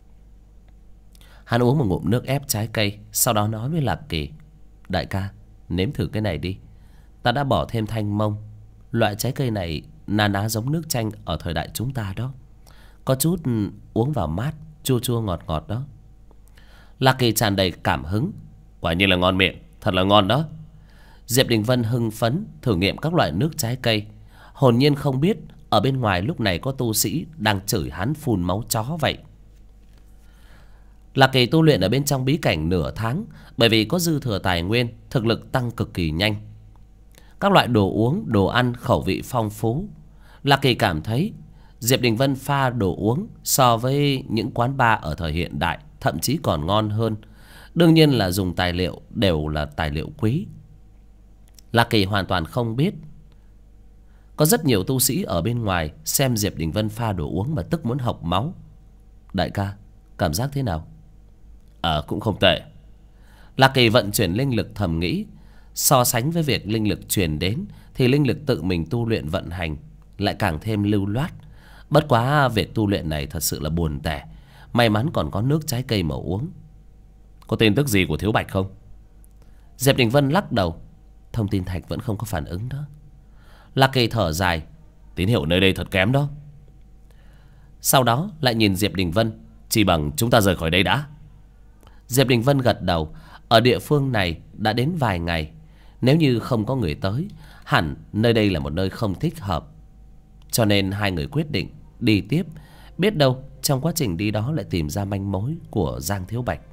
Hắn uống một ngụm nước ép trái cây, sau đó nói với Lạc Kỳ. Đại ca, nếm thử cái này đi. Ta đã bỏ thêm thanh mông. Loại trái cây này na ná giống nước chanh ở thời đại chúng ta đó. Có chút uống vào mát, chua chua ngọt ngọt đó. Lạc Kỳ tràn đầy cảm hứng. Quả nhiên là ngon miệng, thật là ngon đó. Diệp Đình Vân hưng phấn thử nghiệm các loại nước trái cây, hồn nhiên không biết ở bên ngoài lúc này có tu sĩ đang chửi hắn phun máu chó vậy. Lạc Kỳ tu luyện ở bên trong bí cảnh nửa tháng, bởi vì có dư thừa tài nguyên, thực lực tăng cực kỳ nhanh. Các loại đồ uống, đồ ăn khẩu vị phong phú. Lạc Kỳ cảm thấy Diệp Đình Vân pha đồ uống so với những quán bar ở thời hiện đại thậm chí còn ngon hơn. Đương nhiên là dùng tài liệu đều là tài liệu quý. Lạc Kỳ hoàn toàn không biết có rất nhiều tu sĩ ở bên ngoài xem Diệp Đình Vân pha đồ uống mà tức muốn hộc máu. Đại ca, cảm giác thế nào? Cũng không tệ. Lạc Kỳ vận chuyển linh lực thầm nghĩ. So sánh với việc linh lực truyền đến thì linh lực tự mình tu luyện vận hành lại càng thêm lưu loát. Bất quá việc tu luyện này thật sự là buồn tẻ. May mắn còn có nước trái cây mà uống. Có tin tức gì của Thiếu Bạch không? Diệp Đình Vân lắc đầu. Thông tin thạch vẫn không có phản ứng đó. Lạc Kỳ thở dài. Tín hiệu nơi đây thật kém đó. Sau đó lại nhìn Diệp Đình Vân. Chỉ bằng chúng ta rời khỏi đây đã. Diệp Đình Vân gật đầu. Ở địa phương này đã đến vài ngày. Nếu như không có người tới, hẳn nơi đây là một nơi không thích hợp. Cho nên hai người quyết định đi tiếp. Biết đâu trong quá trình đi đó lại tìm ra manh mối của Giang Thiếu Bạch.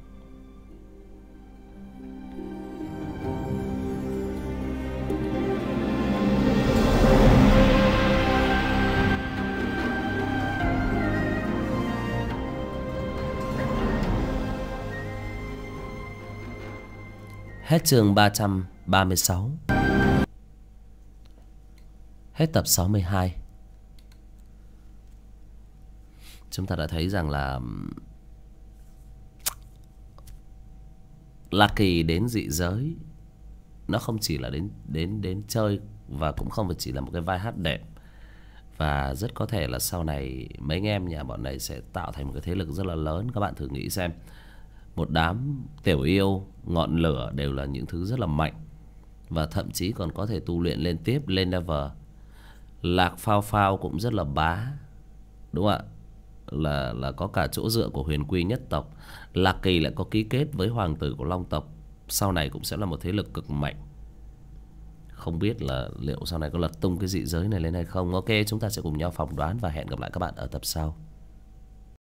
Hết chương 336. Hết tập 62. Chúng ta đã thấy rằng là Lạc Kỳ đến dị giới nó không chỉ là đến chơi, và cũng không chỉ là một cái vai hát đẹp. Và rất có thể là sau này mấy anh em nhà bọn này sẽ tạo thành một cái thế lực rất là lớn. Các bạn thử nghĩ xem, một đám tiểu yêu ngọn lửa đều là những thứ rất là mạnh, và thậm chí còn có thể tu luyện lên tiếp, lên level. Lạc Phao Phao cũng rất là bá, đúng không ạ? Là có cả chỗ dựa của Huyền Quy nhất tộc. Lạc Kỳ lại có ký kết với hoàng tử của Long tộc, sau này cũng sẽ là một thế lực cực mạnh. Không biết là liệu sau này có lật tung cái dị giới này lên hay không. Ok, chúng ta sẽ cùng nhau phỏng đoán và hẹn gặp lại các bạn ở tập sau.